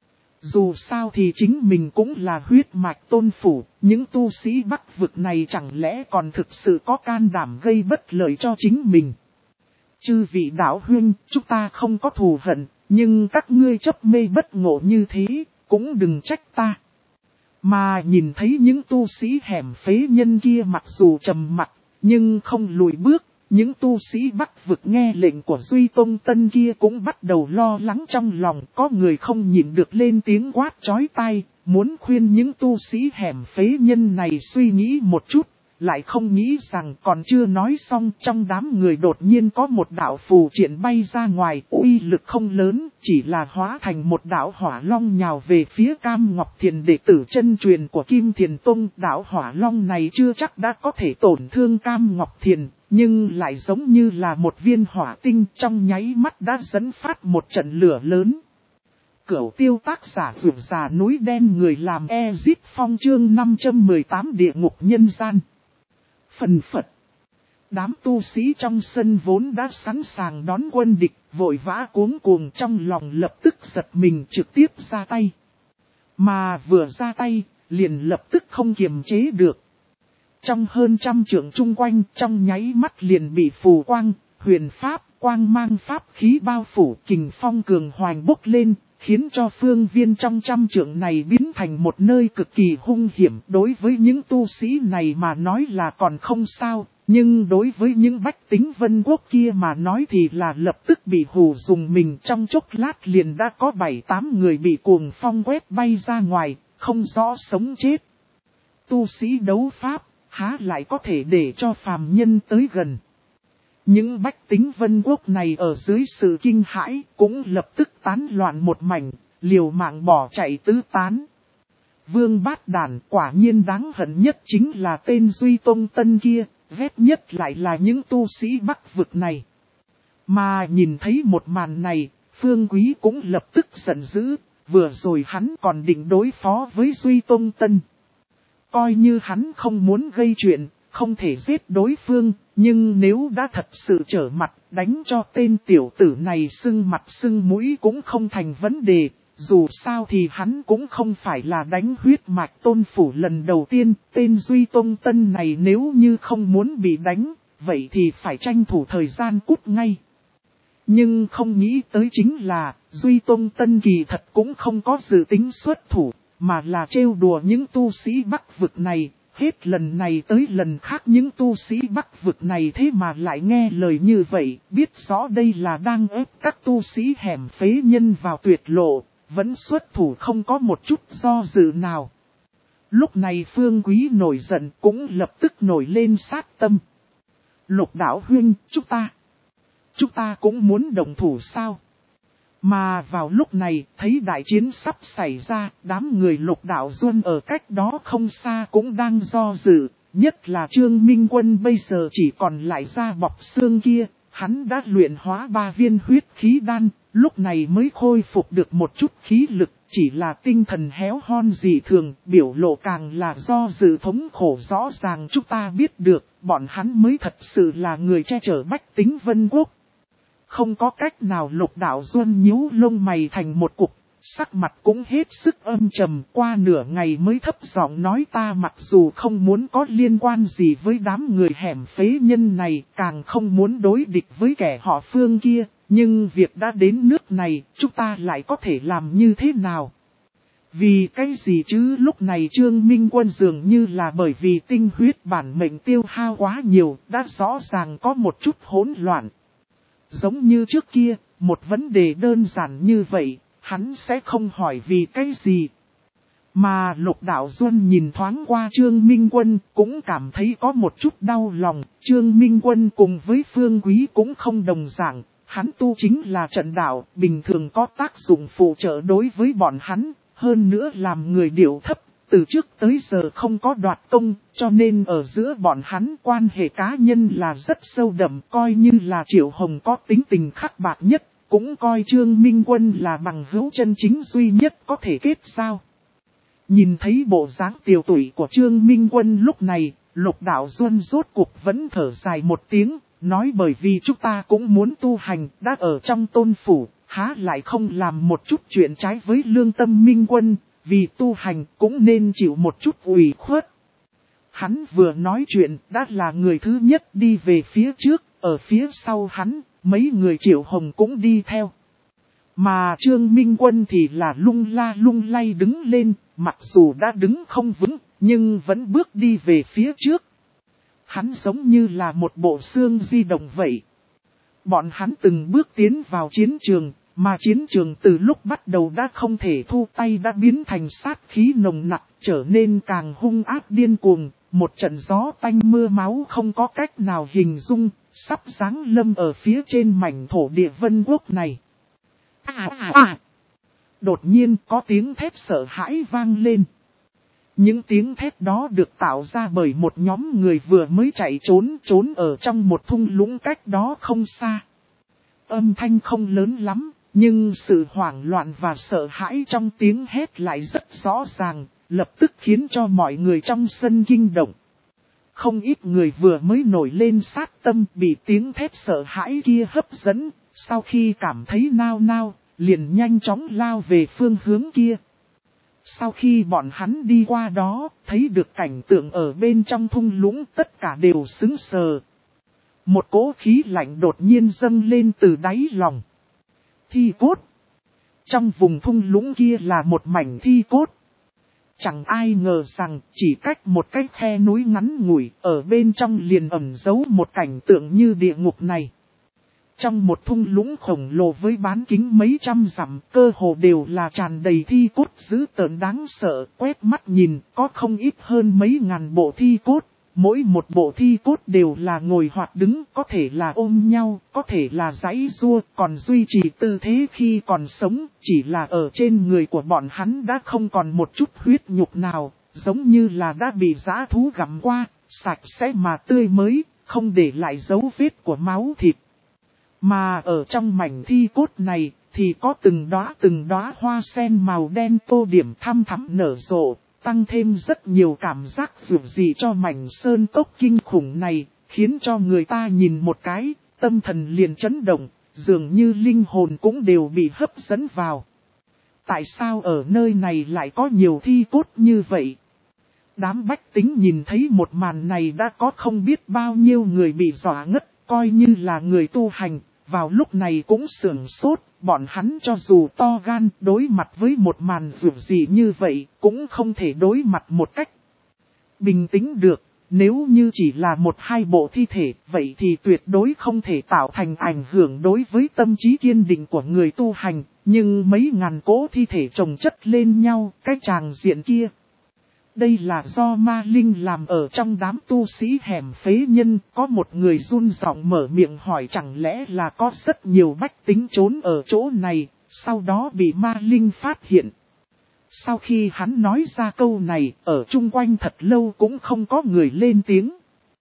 Dù sao thì chính mình cũng là huyết mạch tôn phủ, những tu sĩ Bắc vực này chẳng lẽ còn thực sự có can đảm gây bất lợi cho chính mình. Chư vị đạo huynh, chúng ta không có thù hận, nhưng các ngươi chấp mê bất ngộ như thế, cũng đừng trách ta. Mà nhìn thấy những tu sĩ hẻm phế nhân kia mặc dù trầm mặc, nhưng không lùi bước. Những tu sĩ Bắc vực nghe lệnh của Duy Tông Tân kia cũng bắt đầu lo lắng trong lòng. Có người không nhịn được lên tiếng quát chói tai, muốn khuyên những tu sĩ hẻm phế nhân này suy nghĩ một chút. Lại không nghĩ rằng còn chưa nói xong, trong đám người đột nhiên có một đạo phù triển bay ra ngoài, uy lực không lớn, chỉ là hóa thành một đạo hỏa long nhào về phía Cam Ngọc Thiền đệ tử chân truyền của Kim Thiền Tông. Đạo hỏa long này chưa chắc đã có thể tổn thương Cam Ngọc Thiền, nhưng lại giống như là một viên hỏa tinh, trong nháy mắt đã dẫn phát một trận lửa lớn. Cửu tiêu tác giả vượt già núi đen người làm Ezit Phong chương năm trăm mười tám địa ngục nhân gian. Phần phật. Đám tu sĩ trong sân vốn đã sẵn sàng đón quân địch, vội vã cuống cuồng trong lòng lập tức giật mình trực tiếp ra tay. Mà vừa ra tay, liền lập tức không kiềm chế được. Trong hơn trăm trượng chung quanh, trong nháy mắt liền bị phù quang, huyền pháp, quang mang pháp khí bao phủ, kình phong cường hoành bốc lên, khiến cho phương viên trong trăm trượng này biến thành một nơi cực kỳ hung hiểm. Đối với những tu sĩ này mà nói là còn không sao, nhưng đối với những bách tính Vân Quốc kia mà nói thì là lập tức bị hù dùng mình. Trong chốc lát liền đã có bảy tám người bị cuồng phong quét bay ra ngoài, không rõ sống chết. Tu sĩ đấu pháp, há lại có thể để cho phàm nhân tới gần. Những bách tính Vân Quốc này ở dưới sự kinh hãi cũng lập tức tán loạn một mảnh, liều mạng bỏ chạy tứ tán. Vương Bát Đàn quả nhiên đáng hận nhất chính là tên Duy Tông Tân kia, ghét nhất lại là những tu sĩ Bắc vực này. Mà nhìn thấy một màn này, Phương Quý cũng lập tức giận dữ, vừa rồi hắn còn định đối phó với Duy Tông Tân. Coi như hắn không muốn gây chuyện, không thể giết đối phương, nhưng nếu đã thật sự trở mặt, đánh cho tên tiểu tử này sưng mặt sưng mũi cũng không thành vấn đề. Dù sao thì hắn cũng không phải là đánh huyết mạch tôn phủ lần đầu tiên, tên Duy Tông Tân này nếu như không muốn bị đánh, vậy thì phải tranh thủ thời gian cút ngay. Nhưng không nghĩ tới chính là, Duy Tông Tân kỳ thật cũng không có dự tính xuất thủ, mà là trêu đùa những tu sĩ Bắc vực này. Hết lần này tới lần khác những tu sĩ Bắc vực này thế mà lại nghe lời như vậy, biết rõ đây là đang ép các tu sĩ hẻm phế nhân vào tuyệt lộ, vẫn xuất thủ không có một chút do dự nào. Lúc này Phương Quý nổi giận cũng lập tức nổi lên sát tâm. Lục đạo huynh, chúng ta, chúng ta cũng muốn đồng thủ sao? Mà vào lúc này, thấy đại chiến sắp xảy ra, đám người Lục đạo Duân ở cách đó không xa cũng đang do dự, nhất là Trương Minh Quân bây giờ chỉ còn lại da bọc xương kia, hắn đã luyện hóa ba viên huyết khí đan, lúc này mới khôi phục được một chút khí lực, chỉ là tinh thần héo hon dị thường, biểu lộ càng là do dự thống khổ rõ ràng. Chúng ta biết được, bọn hắn mới thật sự là người che chở bách tính Vân Quốc. Không có cách nào. Lục đạo Duân nhíu lông mày thành một cục, sắc mặt cũng hết sức âm trầm, qua nửa ngày mới thấp giọng nói ta mặc dù không muốn có liên quan gì với đám người hẻm phế nhân này, càng không muốn đối địch với kẻ họ Phương kia, nhưng việc đã đến nước này, chúng ta lại có thể làm như thế nào? Vì cái gì chứ? Lúc này Trương Minh Quân dường như là bởi vì tinh huyết bản mệnh tiêu hao quá nhiều, đã rõ ràng có một chút hỗn loạn. Giống như trước kia, một vấn đề đơn giản như vậy, hắn sẽ không hỏi vì cái gì. Mà Lục Đạo Duân nhìn thoáng qua Trương Minh Quân cũng cảm thấy có một chút đau lòng. Trương Minh Quân cùng với Phương Quý cũng không đồng dạng. Hắn tu chính là trận đạo, bình thường có tác dụng phụ trợ đối với bọn hắn. Hơn nữa làm người điệu thấp, từ trước tới giờ không có đoạt công, cho nên ở giữa bọn hắn quan hệ cá nhân là rất sâu đậm. Coi như là Triệu Hồng có tính tình khắc bạc nhất, cũng coi Trương Minh Quân là bằng hữu chân chính duy nhất có thể kết giao. Nhìn thấy bộ dáng tiều tụy của Trương Minh Quân lúc này, Lục Đạo Duân rốt cuộc vẫn thở dài một tiếng, nói bởi vì chúng ta cũng muốn tu hành, đã ở trong tôn phủ, há lại không làm một chút chuyện trái với lương tâm Minh Quân, vì tu hành cũng nên chịu một chút ủy khuất. Hắn vừa nói chuyện, đã là người thứ nhất đi về phía trước, ở phía sau hắn, mấy người Triệu Hồng cũng đi theo. Mà Trương Minh Quân thì là lung la lung lay đứng lên, mặc dù đã đứng không vững, nhưng vẫn bước đi về phía trước. Hắn giống như là một bộ xương di động vậy. Bọn hắn từng bước tiến vào chiến trường, mà chiến trường từ lúc bắt đầu đã không thể thu tay đã biến thành sát khí nồng nặc, trở nên càng hung ác điên cuồng. Một trận gió tanh mưa máu không có cách nào hình dung, sắp giáng lâm ở phía trên mảnh thổ địa Vân Quốc này. À, à, à. Đột nhiên có tiếng thét sợ hãi vang lên. Những tiếng thét đó được tạo ra bởi một nhóm người vừa mới chạy trốn trốn ở trong một thung lũng cách đó không xa. Âm thanh không lớn lắm, nhưng sự hoảng loạn và sợ hãi trong tiếng hét lại rất rõ ràng, lập tức khiến cho mọi người trong sân kinh động. Không ít người vừa mới nổi lên sát tâm bị tiếng thét sợ hãi kia hấp dẫn, sau khi cảm thấy nao nao, liền nhanh chóng lao về phương hướng kia. Sau khi bọn hắn đi qua đó, thấy được cảnh tượng ở bên trong thung lũng, tất cả đều sững sờ. Một cỗ khí lạnh đột nhiên dâng lên từ đáy lòng. Thi cốt. Trong vùng thung lũng kia là một mảnh thi cốt. Chẳng ai ngờ rằng chỉ cách một cái khe núi ngắn ngủi, ở bên trong liền ẩn giấu một cảnh tượng như địa ngục này. Trong một thung lũng khổng lồ với bán kính mấy trăm dặm, cơ hồ đều là tràn đầy thi cốt dữ tợn đáng sợ, quét mắt nhìn, có không ít hơn mấy ngàn bộ thi cốt. Mỗi một bộ thi cốt đều là ngồi hoặc đứng, có thể là ôm nhau, có thể là giãy giụa, còn duy trì tư thế khi còn sống, chỉ là ở trên người của bọn hắn đã không còn một chút huyết nhục nào, giống như là đã bị dã thú gặm qua, sạch sẽ mà tươi mới, không để lại dấu vết của máu thịt. Mà ở trong mảnh thi cốt này, thì có từng đóa từng đóa hoa sen màu đen tô điểm thăm thẳm nở rộ, tăng thêm rất nhiều cảm giác dịu dị cho mảnh sơn cốc kinh khủng này, khiến cho người ta nhìn một cái, tâm thần liền chấn động, dường như linh hồn cũng đều bị hấp dẫn vào. Tại sao ở nơi này lại có nhiều thi cốt như vậy? Đám bách tính nhìn thấy một màn này đã có không biết bao nhiêu người bị dọa ngất, coi như là người tu hành. Vào lúc này cũng sửng sốt, bọn hắn cho dù to gan đối mặt với một màn dường gì như vậy, cũng không thể đối mặt một cách bình tĩnh được. Nếu như chỉ là một hai bộ thi thể, vậy thì tuyệt đối không thể tạo thành ảnh hưởng đối với tâm trí kiên định của người tu hành. Nhưng mấy ngàn cỗ thi thể chồng chất lên nhau, cái tràng diện kia. Đây là do ma linh làm ở trong đám tu sĩ hẻm phế nhân, có một người run giọng mở miệng hỏi chẳng lẽ là có rất nhiều bách tính trốn ở chỗ này, sau đó bị ma linh phát hiện. Sau khi hắn nói ra câu này, ở chung quanh thật lâu cũng không có người lên tiếng.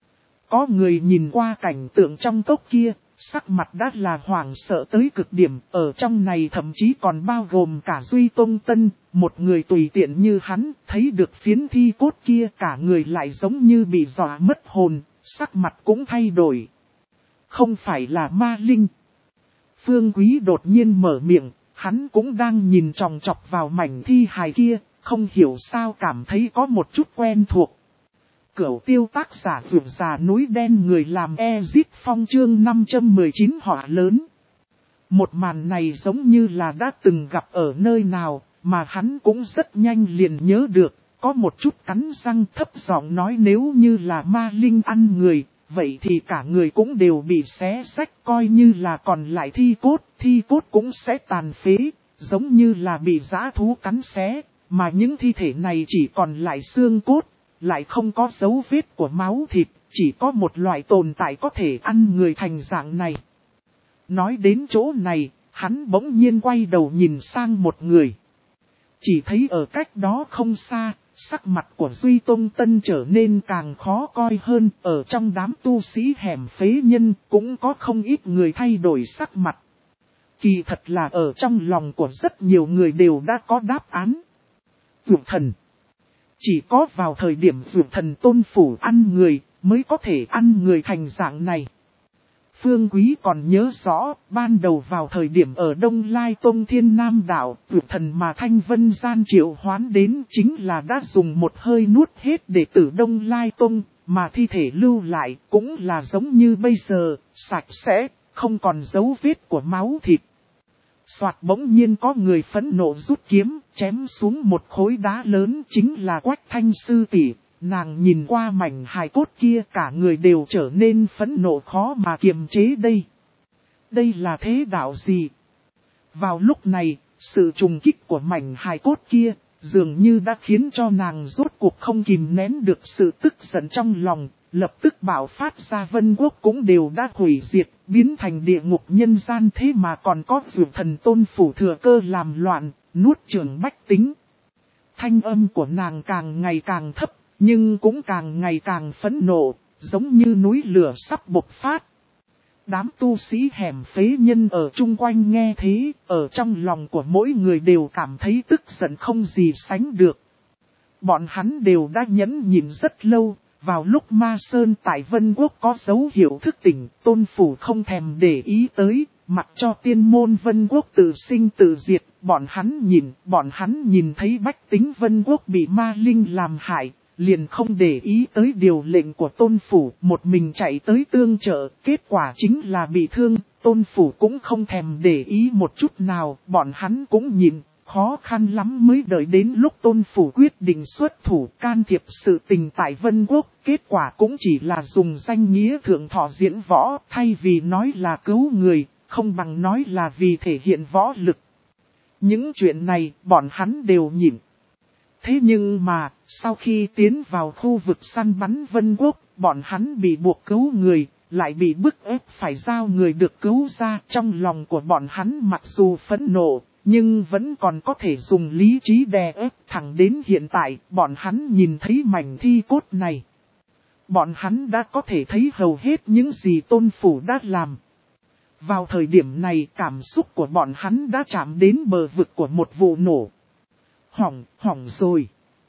Có người nhìn qua cảnh tượng trong cốc kia, sắc mặt đã là hoảng sợ tới cực điểm, ở trong này thậm chí còn bao gồm cả Duy Tông Tân, một người tùy tiện như hắn, thấy được phiến thi cốt kia cả người lại giống như bị dọa mất hồn, sắc mặt cũng thay đổi. Không phải là ma linh. Phương Quý đột nhiên mở miệng, hắn cũng đang nhìn chòng chọc vào mảnh thi hài kia, không hiểu sao cảm thấy có một chút quen thuộc. Cửu tiêu tác giả vượt già núi đen người làm Ezit Phong chương năm trăm mười chín họa lớn. Một màn này giống như là đã từng gặp ở nơi nào, mà hắn cũng rất nhanh liền nhớ được, có một chút cắn răng thấp giọng nói nếu như là ma linh ăn người, vậy thì cả người cũng đều bị xé xách coi như là còn lại thi cốt, thi cốt cũng sẽ tàn phế, giống như là bị dã thú cắn xé. mà những thi thể này chỉ còn lại xương cốt, lại không có dấu vết của máu thịt, chỉ có một loại tồn tại có thể ăn người thành dạng này. Nói đến chỗ này, hắn bỗng nhiên quay đầu nhìn sang một người. Chỉ thấy ở cách đó không xa, sắc mặt của Duy Tông Tân trở nên càng khó coi hơn. Ở trong đám tu sĩ hẻm phế nhân cũng có không ít người thay đổi sắc mặt. Kỳ thật là ở trong lòng của rất nhiều người đều đã có đáp án. Dược thần. Chỉ có vào thời điểm dược thần tôn phủ ăn người, mới có thể ăn người thành dạng này. Phương Quý còn nhớ rõ, ban đầu vào thời điểm ở Đông Lai Tông Thiên Nam Đảo, dược thần mà Thanh Vân Gian triệu hoán đến chính là đã dùng một hơi nuốt hết đệ tử Đông Lai Tông, mà thi thể lưu lại cũng là giống như bây giờ, sạch sẽ, không còn dấu vết của máu thịt. Soạt bỗng nhiên có người phẫn nộ rút kiếm, chém xuống một khối đá lớn chính là Quách Thanh sư tỷ. Nàng nhìn qua mảnh hài cốt kia cả người đều trở nên phẫn nộ khó mà kiềm chế đây. Đây là thế đạo gì? Vào lúc này, sự trùng kích của mảnh hài cốt kia dường như đã khiến cho nàng rốt cuộc không kìm nén được sự tức giận trong lòng. Lập tức bạo phát ra Vân Quốc cũng đều đã hủy diệt, biến thành địa ngục nhân gian thế mà còn có dược thần tôn phủ thừa cơ làm loạn, nuốt chửng bách tính. Thanh âm của nàng càng ngày càng thấp, nhưng cũng càng ngày càng phẫn nộ, giống như núi lửa sắp bộc phát. Đám tu sĩ hẻm phế nhân ở chung quanh nghe thế, ở trong lòng của mỗi người đều cảm thấy tức giận không gì sánh được. Bọn hắn đều đã nhẫn nhịn rất lâu. Vào lúc Ma Sơn tại Vân Quốc có dấu hiệu thức tỉnh, tôn phủ không thèm để ý tới, mặc cho tiên môn Vân Quốc tự sinh tự diệt, bọn hắn nhìn, bọn hắn nhìn thấy bách tính Vân Quốc bị ma linh làm hại, liền không để ý tới điều lệnh của tôn phủ, một mình chạy tới tương trợ, kết quả chính là bị thương, tôn phủ cũng không thèm để ý một chút nào, bọn hắn cũng nhìn. Khó khăn lắm mới đợi đến lúc tôn phủ quyết định xuất thủ can thiệp sự tình tại Vân Quốc, kết quả cũng chỉ là dùng danh nghĩa thượng thọ diễn võ, thay vì nói là cứu người, không bằng nói là vì thể hiện võ lực. Những chuyện này bọn hắn đều nhịn. Thế nhưng mà, sau khi tiến vào khu vực săn bắn Vân Quốc, bọn hắn bị buộc cứu người, lại bị bức ép phải giao người được cứu ra. Trong lòng của bọn hắn mặc dù phẫn nộ, nhưng vẫn còn có thể dùng lý trí đè ép. Thẳng đến hiện tại, bọn hắn nhìn thấy mảnh thi cốt này. Bọn hắn đã có thể thấy hầu hết những gì tôn phủ đã làm. Vào thời điểm này, cảm xúc của bọn hắn đã chạm đến bờ vực của một vụ nổ. Hỏng, hỏng rồi.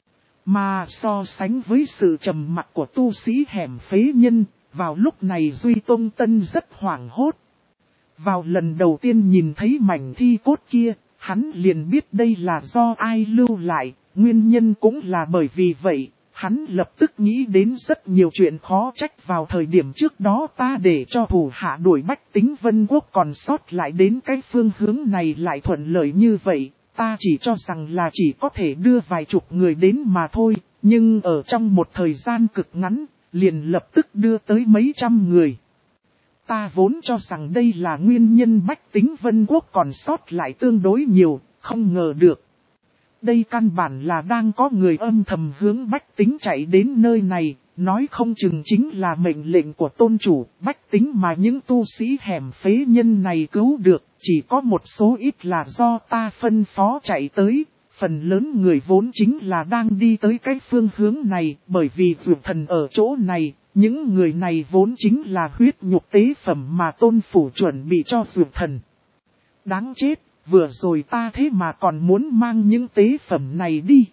Mà so sánh với sự trầm mặc của tu sĩ hẻm phế nhân, vào lúc này Duy Tông Tân rất hoảng hốt. Vào lần đầu tiên nhìn thấy mảnh thi cốt kia, hắn liền biết đây là do ai lưu lại, nguyên nhân cũng là bởi vì vậy, hắn lập tức nghĩ đến rất nhiều chuyện khó trách vào thời điểm trước đó ta để cho thủ hạ đuổi bách tính Vân Quốc còn sót lại đến cái phương hướng này lại thuận lợi như vậy, ta chỉ cho rằng là chỉ có thể đưa vài chục người đến mà thôi, nhưng ở trong một thời gian cực ngắn, liền lập tức đưa tới mấy trăm người. Ta vốn cho rằng đây là nguyên nhân bách tính Vân Quốc còn sót lại tương đối nhiều, không ngờ được. Đây căn bản là đang có người âm thầm hướng bách tính chạy đến nơi này, nói không chừng chính là mệnh lệnh của tôn chủ, bách tính mà những tu sĩ hẻm phế nhân này cứu được, chỉ có một số ít là do ta phân phó chạy tới, phần lớn người vốn chính là đang đi tới cái phương hướng này, bởi vì dược thần ở chỗ này. Những người này vốn chính là huyết nhục tế phẩm mà tôn phủ chuẩn bị cho dược thần. Đáng chết, vừa rồi ta thế mà còn muốn mang những tế phẩm này đi.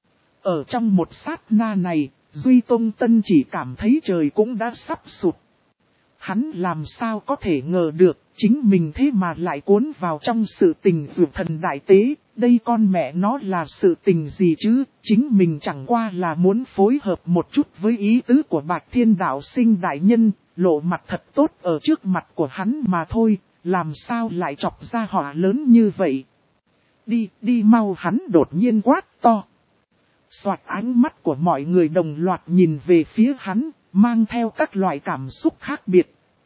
Ở trong một sát na này, Duy Tông Tân chỉ cảm thấy trời cũng đã sắp sụp. Hắn làm sao có thể ngờ được, chính mình thế mà lại cuốn vào trong sự tình dược thần đại tế. Đây con mẹ nó là sự tình gì chứ, chính mình chẳng qua là muốn phối hợp một chút với ý tứ của Bạch Thiên Đạo Sinh đại nhân, lộ mặt thật tốt ở trước mặt của hắn mà thôi, làm sao lại chọc ra họa lớn như vậy. Đi, đi mau, hắn đột nhiên quát to. Soạt, ánh mắt của mọi người đồng loạt nhìn về phía hắn, mang theo các loại cảm xúc khác biệt.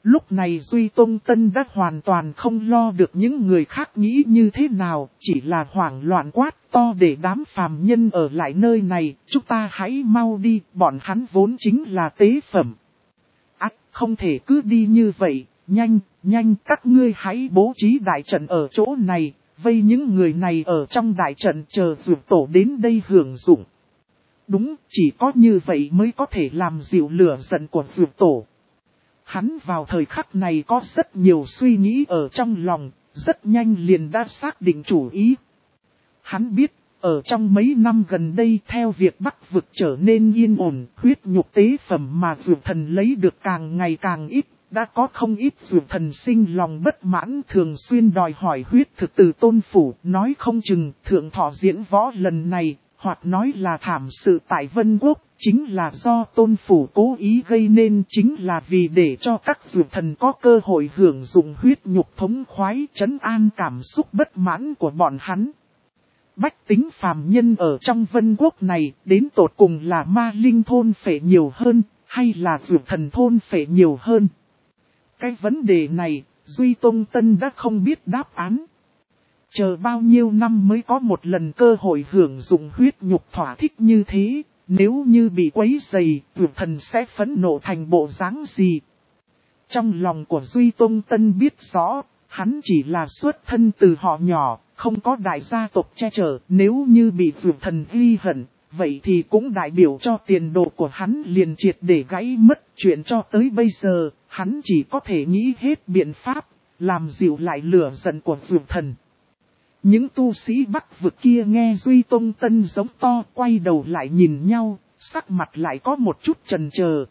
Lúc này Duy Tông Tân đã hoàn toàn không lo được những người khác nghĩ như thế nào, chỉ là hoảng loạn quát to để đám phàm nhân ở lại nơi này, chúng ta hãy mau đi, bọn hắn vốn chính là tế phẩm. Ác, không thể cứ đi như vậy, nhanh, nhanh các ngươi hãy bố trí đại trận ở chỗ này, vây những người này ở trong đại trận chờ Dược Tổ đến đây hưởng dụng. Đúng, chỉ có như vậy mới có thể làm dịu lửa giận của Dược Tổ. Hắn vào thời khắc này có rất nhiều suy nghĩ ở trong lòng, rất nhanh liền đã xác định chủ ý. Hắn biết, ở trong mấy năm gần đây theo việc Bắc vực trở nên yên ổn, huyết nhục tế phẩm mà Dược Thần lấy được càng ngày càng ít, đã có không ít Dược Thần sinh lòng bất mãn thường xuyên đòi hỏi huyết thực từ tôn phủ, nói không chừng thượng thọ diễn võ lần này, hoặc nói là thảm sự tại Vân Quốc, chính là do tôn phủ cố ý gây nên, chính là vì để cho các Dược Thần có cơ hội hưởng dụng huyết nhục thống khoái trấn an cảm xúc bất mãn của bọn hắn. Bách tính phàm nhân ở trong Vân Quốc này, đến tột cùng là ma linh thôn phệ nhiều hơn, hay là Dược Thần thôn phệ nhiều hơn? Cái vấn đề này, Duy Tông Tân đã không biết đáp án. Chờ bao nhiêu năm mới có một lần cơ hội hưởng dụng huyết nhục thỏa thích như thế, nếu như bị quấy rầy, Dược Thần sẽ phẫn nộ thành bộ dáng gì? Trong lòng của Duy Tông Tân biết rõ, hắn chỉ là xuất thân từ họ nhỏ, không có đại gia tộc che chở, nếu như bị Dược Thần ghi hận, vậy thì cũng đại biểu cho tiền đồ của hắn liền triệt để gãy mất. Chuyện cho tới bây giờ, hắn chỉ có thể nghĩ hết biện pháp, làm dịu lại lửa giận của Dược Thần. Những tu sĩ Bắc vực kia nghe Duy Tông Tân giống to, quay đầu lại nhìn nhau, sắc mặt lại có một chút chần chờ.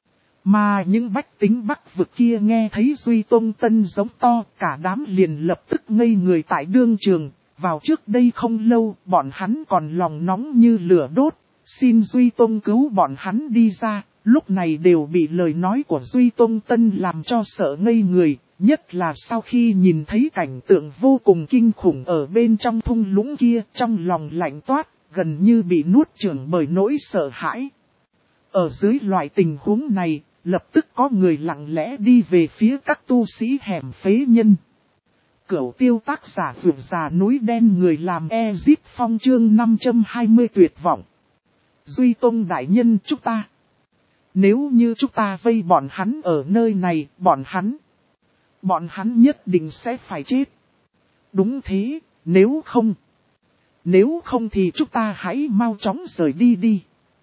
Mà những bách tính Bắc vực kia nghe thấy Duy Tông Tân giống to, cả đám liền lập tức ngây người tại đương trường. Vào trước đây không lâu, bọn hắn còn lòng nóng như lửa đốt, xin Duy Tông cứu bọn hắn đi ra, lúc này đều bị lời nói của Duy Tông Tân làm cho sợ ngây người, nhất là sau khi nhìn thấy cảnh tượng vô cùng kinh khủng ở bên trong thung lũng kia, trong lòng lạnh toát, gần như bị nuốt chửng bởi nỗi sợ hãi. Ở dưới loại tình huống này, lập tức có người lặng lẽ đi về phía các tu sĩ hẻm phế nhân. Cửu tiêu tác giả vượt già núi đen người làm Ezip Phong chương năm trăm hai mươi tuyệt vọng. Duy Tông đại nhân chúng ta. Nếu như chúng ta vây bọn hắn ở nơi này, bọn hắn. Bọn hắn nhất định sẽ phải chết. Đúng thế, nếu không. Nếu không thì chúng ta hãy mau chóng rời đi đi.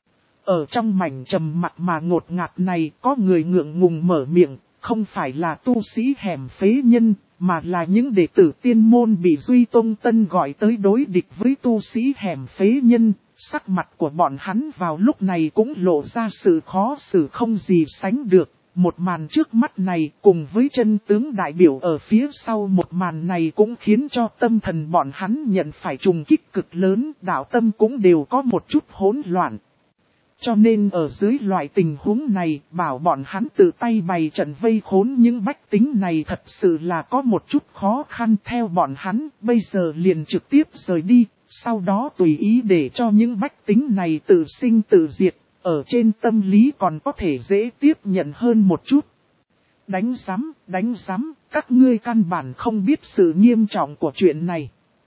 Ở trong mảnh trầm mặc mà ngột ngạt này có người ngượng ngùng mở miệng, không phải là tu sĩ hẻm phế nhân, mà là những đệ tử tiên môn bị Duy Tông Tân gọi tới đối địch với tu sĩ hẻm phế nhân. Sắc mặt của bọn hắn vào lúc này cũng lộ ra sự khó xử không gì sánh được. Một màn trước mắt này cùng với chân tướng đại biểu ở phía sau một màn này cũng khiến cho tâm thần bọn hắn nhận phải trùng kích cực lớn, đạo tâm cũng đều có một chút hỗn loạn. Cho nên ở dưới loại tình huống này, bảo bọn hắn tự tay bày trận vây khốn những bách tính này thật sự là có một chút khó khăn. Theo bọn hắn, bây giờ liền trực tiếp rời đi, sau đó tùy ý để cho những bách tính này tự sinh tự diệt, ở trên tâm lý còn có thể dễ tiếp nhận hơn một chút. Đánh giám, đánh giám, các ngươi căn bản không biết sự nghiêm trọng của chuyện này.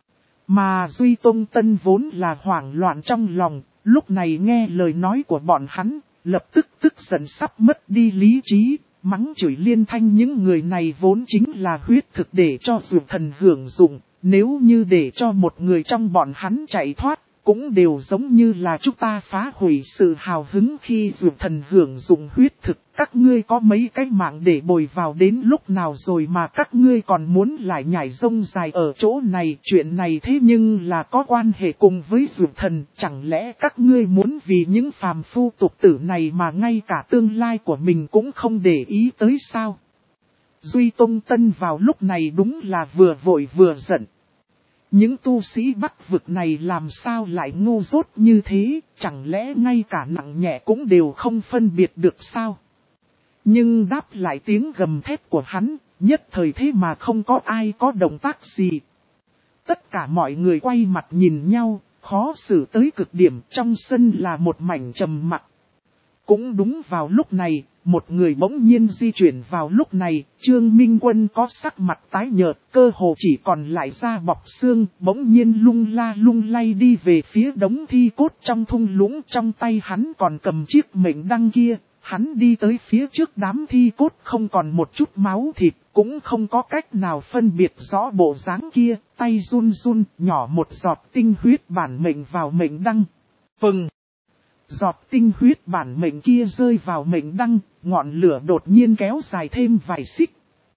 Mà Duy Tông Tân vốn là hoảng loạn trong lòng. Lúc này nghe lời nói của bọn hắn, lập tức tức giận sắp mất đi lý trí, mắng chửi liên thanh những người này vốn chính là huyết thực để cho Dược Thần hưởng dụng, nếu như để cho một người trong bọn hắn chạy thoát, cũng đều giống như là chúng ta phá hủy sự hào hứng khi Dược Thần hưởng dụng huyết thực. Các ngươi có mấy cái mạng để bồi vào đến lúc nào rồi mà các ngươi còn muốn lại nhảy rông dài ở chỗ này. Chuyện này thế nhưng là có quan hệ cùng với Dược Thần, chẳng lẽ các ngươi muốn vì những phàm phu tục tử này mà ngay cả tương lai của mình cũng không để ý tới sao? Duy Tông Tân vào lúc này đúng là vừa vội vừa giận. Những tu sĩ Bắc vực này làm sao lại ngu dốt như thế, chẳng lẽ ngay cả nặng nhẹ cũng đều không phân biệt được sao? Nhưng đáp lại tiếng gầm thét của hắn, nhất thời thế mà không có ai có động tác gì. Tất cả mọi người quay mặt nhìn nhau, khó xử tới cực điểm, trong sân là một mảnh trầm mặc. Cũng đúng vào lúc này, một người bỗng nhiên di chuyển vào lúc này, Trương Minh Quân có sắc mặt tái nhợt, cơ hồ chỉ còn lại da bọc xương, bỗng nhiên lung la lung lay đi về phía đống thi cốt trong thung lũng, trong tay hắn còn cầm chiếc mệnh đăng kia, hắn đi tới phía trước đám thi cốt không còn một chút máu thịt, cũng không có cách nào phân biệt rõ bộ dáng kia, tay run run, nhỏ một giọt tinh huyết bản mệnh vào mệnh đăng. Phừng! Giọt tinh huyết bản mệnh kia rơi vào mệnh đăng, ngọn lửa đột nhiên kéo dài thêm vài xích.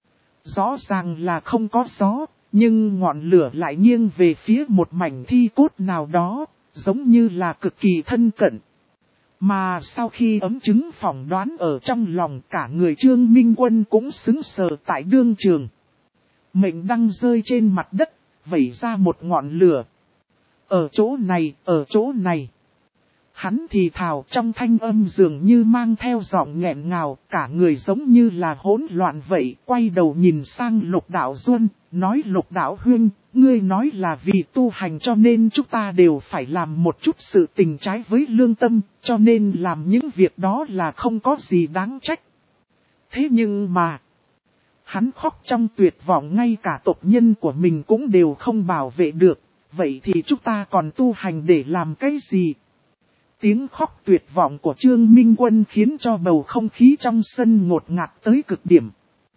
Rõ ràng là không có gió, nhưng ngọn lửa lại nghiêng về phía một mảnh thi cốt nào đó, giống như là cực kỳ thân cận. Mà sau khi ấm chứng phỏng đoán ở trong lòng, cả người Trương Minh Quân cũng sững sờ tại đương trường. Mệnh đăng rơi trên mặt đất, vẩy ra một ngọn lửa. Ở chỗ này, ở chỗ này. Hắn thì thào, trong thanh âm dường như mang theo giọng nghẹn ngào, cả người giống như là hỗn loạn vậy, quay đầu nhìn sang Lục Đạo Duân, nói: Lục Đạo Huynh, ngươi nói là vì tu hành cho nên chúng ta đều phải làm một chút sự tình trái với lương tâm, cho nên làm những việc đó là không có gì đáng trách. Thế nhưng mà, hắn khóc trong tuyệt vọng, ngay cả tộc nhân của mình cũng đều không bảo vệ được, vậy thì chúng ta còn tu hành để làm cái gì? Tiếng khóc tuyệt vọng của Trương Minh Quân khiến cho bầu không khí trong sân ngột ngạt tới cực điểm.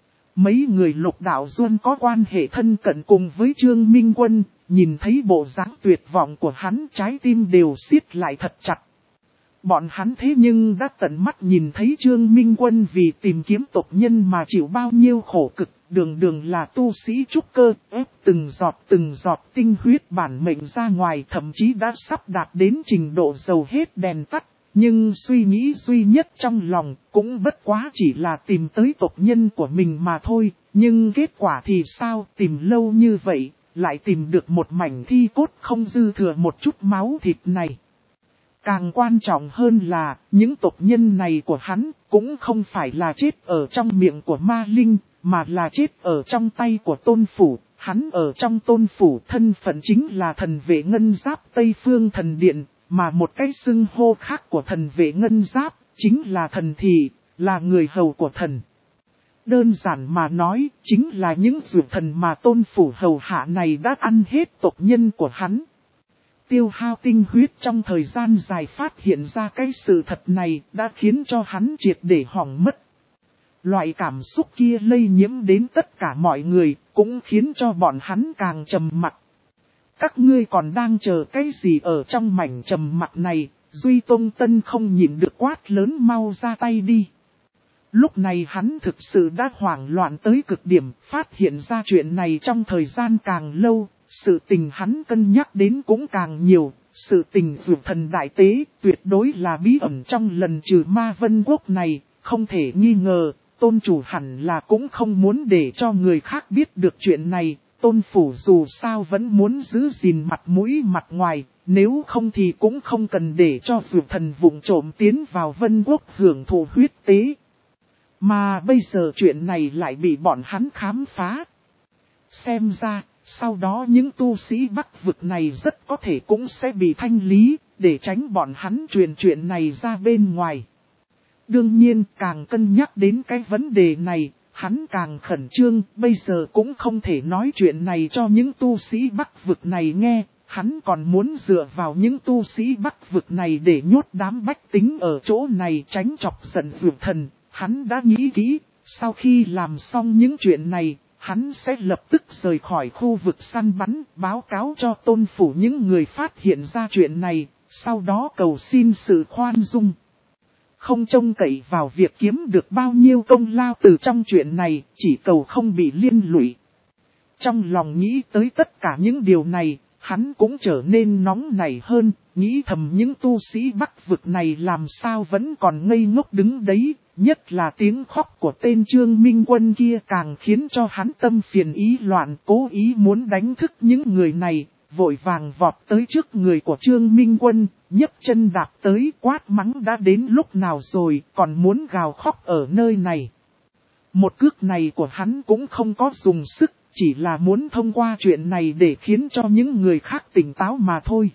Mấy người Lục Đạo Duân có quan hệ thân cận cùng với Trương Minh Quân, nhìn thấy bộ dáng tuyệt vọng của hắn, trái tim đều siết lại thật chặt. Bọn hắn thế nhưng đã tận mắt nhìn thấy Trương Minh Quân vì tìm kiếm tộc nhân mà chịu bao nhiêu khổ cực, đường đường là tu sĩ trúc cơ, ép từng giọt từng giọt tinh huyết bản mệnh ra ngoài, thậm chí đã sắp đạt đến trình độ dầu hết đèn tắt. Nhưng suy nghĩ duy nhất trong lòng cũng bất quá chỉ là tìm tới tộc nhân của mình mà thôi, nhưng kết quả thì sao, tìm lâu như vậy, lại tìm được một mảnh thi cốt không dư thừa một chút máu thịt này. Càng quan trọng hơn là, những tộc nhân này của hắn cũng không phải là chết ở trong miệng của ma linh, mà là chết ở trong tay của tôn phủ. Hắn ở trong tôn phủ thân phận chính là thần vệ ngân giáp Tây Phương Thần Điện, mà một cái xưng hô khác của thần vệ ngân giáp chính là thần thị, là người hầu của thần. Đơn giản mà nói, chính là những dược thần mà tôn phủ hầu hạ này đã ăn hết tộc nhân của hắn. Tiêu hao tinh huyết trong thời gian dài phát hiện ra cái sự thật này đã khiến cho hắn triệt để hỏng mất. Loại cảm xúc kia lây nhiễm đến tất cả mọi người, cũng khiến cho bọn hắn càng trầm mặc. Các ngươi còn đang chờ cái gì ở trong mảnh trầm mặc này? Duy Tông Tân không nhịn được quát lớn: mau ra tay đi. Lúc này hắn thực sự đã hoảng loạn tới cực điểm, phát hiện ra chuyện này trong thời gian càng lâu, sự tình hắn cân nhắc đến cũng càng nhiều. Sự tình dược thần đại tế tuyệt đối là bí ẩn trong lần trừ ma vân quốc này, không thể nghi ngờ, tôn chủ hẳn là cũng không muốn để cho người khác biết được chuyện này. Tôn phủ dù sao vẫn muốn giữ gìn mặt mũi mặt ngoài, nếu không thì cũng không cần để cho dược thần vụng trộm tiến vào vân quốc hưởng thụ huyết tế. Mà bây giờ chuyện này lại bị bọn hắn khám phá. Xem ra, sau đó những tu sĩ Bắc vực này rất có thể cũng sẽ bị thanh lý, để tránh bọn hắn truyền chuyện này ra bên ngoài. Đương nhiên, càng cân nhắc đến cái vấn đề này, hắn càng khẩn trương, bây giờ cũng không thể nói chuyện này cho những tu sĩ Bắc vực này nghe, hắn còn muốn dựa vào những tu sĩ Bắc vực này để nhốt đám bách tính ở chỗ này tránh chọc giận dược thần. Hắn đã nghĩ kỹ, sau khi làm xong những chuyện này, hắn sẽ lập tức rời khỏi khu vực săn bắn, báo cáo cho tôn phủ những người phát hiện ra chuyện này, sau đó cầu xin sự khoan dung. Không trông cậy vào việc kiếm được bao nhiêu công lao từ trong chuyện này, chỉ cầu không bị liên lụy. Trong lòng nghĩ tới tất cả những điều này, hắn cũng trở nên nóng nảy hơn, nghĩ thầm những tu sĩ Bắc vực này làm sao vẫn còn ngây ngốc đứng đấy, nhất là tiếng khóc của tên Trương Minh Quân kia càng khiến cho hắn tâm phiền ý loạn, cố ý muốn đánh thức những người này, vội vàng vọt tới trước người của Trương Minh Quân, nhấc chân đạp tới, quát mắng: đã đến lúc nào rồi, còn muốn gào khóc ở nơi này. Một cước này của hắn cũng không có dùng sức, chỉ là muốn thông qua chuyện này để khiến cho những người khác tỉnh táo mà thôi.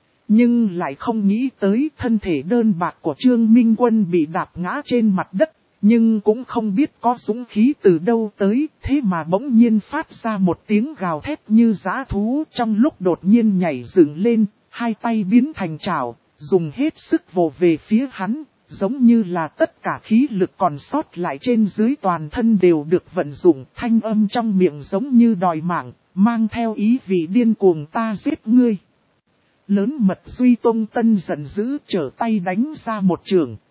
Nhưng lại không nghĩ tới thân thể đơn bạc của Trương Minh Quân bị đạp ngã trên mặt đất, Nhưng cũng không biết có dũng khí từ đâu tới, thế mà bỗng nhiên phát ra một tiếng gào thét như dã thú, trong lúc đột nhiên nhảy dựng lên, hai tay biến thành chảo, dùng hết sức vồ về phía hắn, giống như là tất cả khí lực còn sót lại trên dưới toàn thân đều được vận dụng, thanh âm trong miệng giống như đòi mạng, mang theo ý vị điên cuồng ta giết ngươi. Lớn mật Duy Tông Tân giận dữ trở tay đánh ra một trường.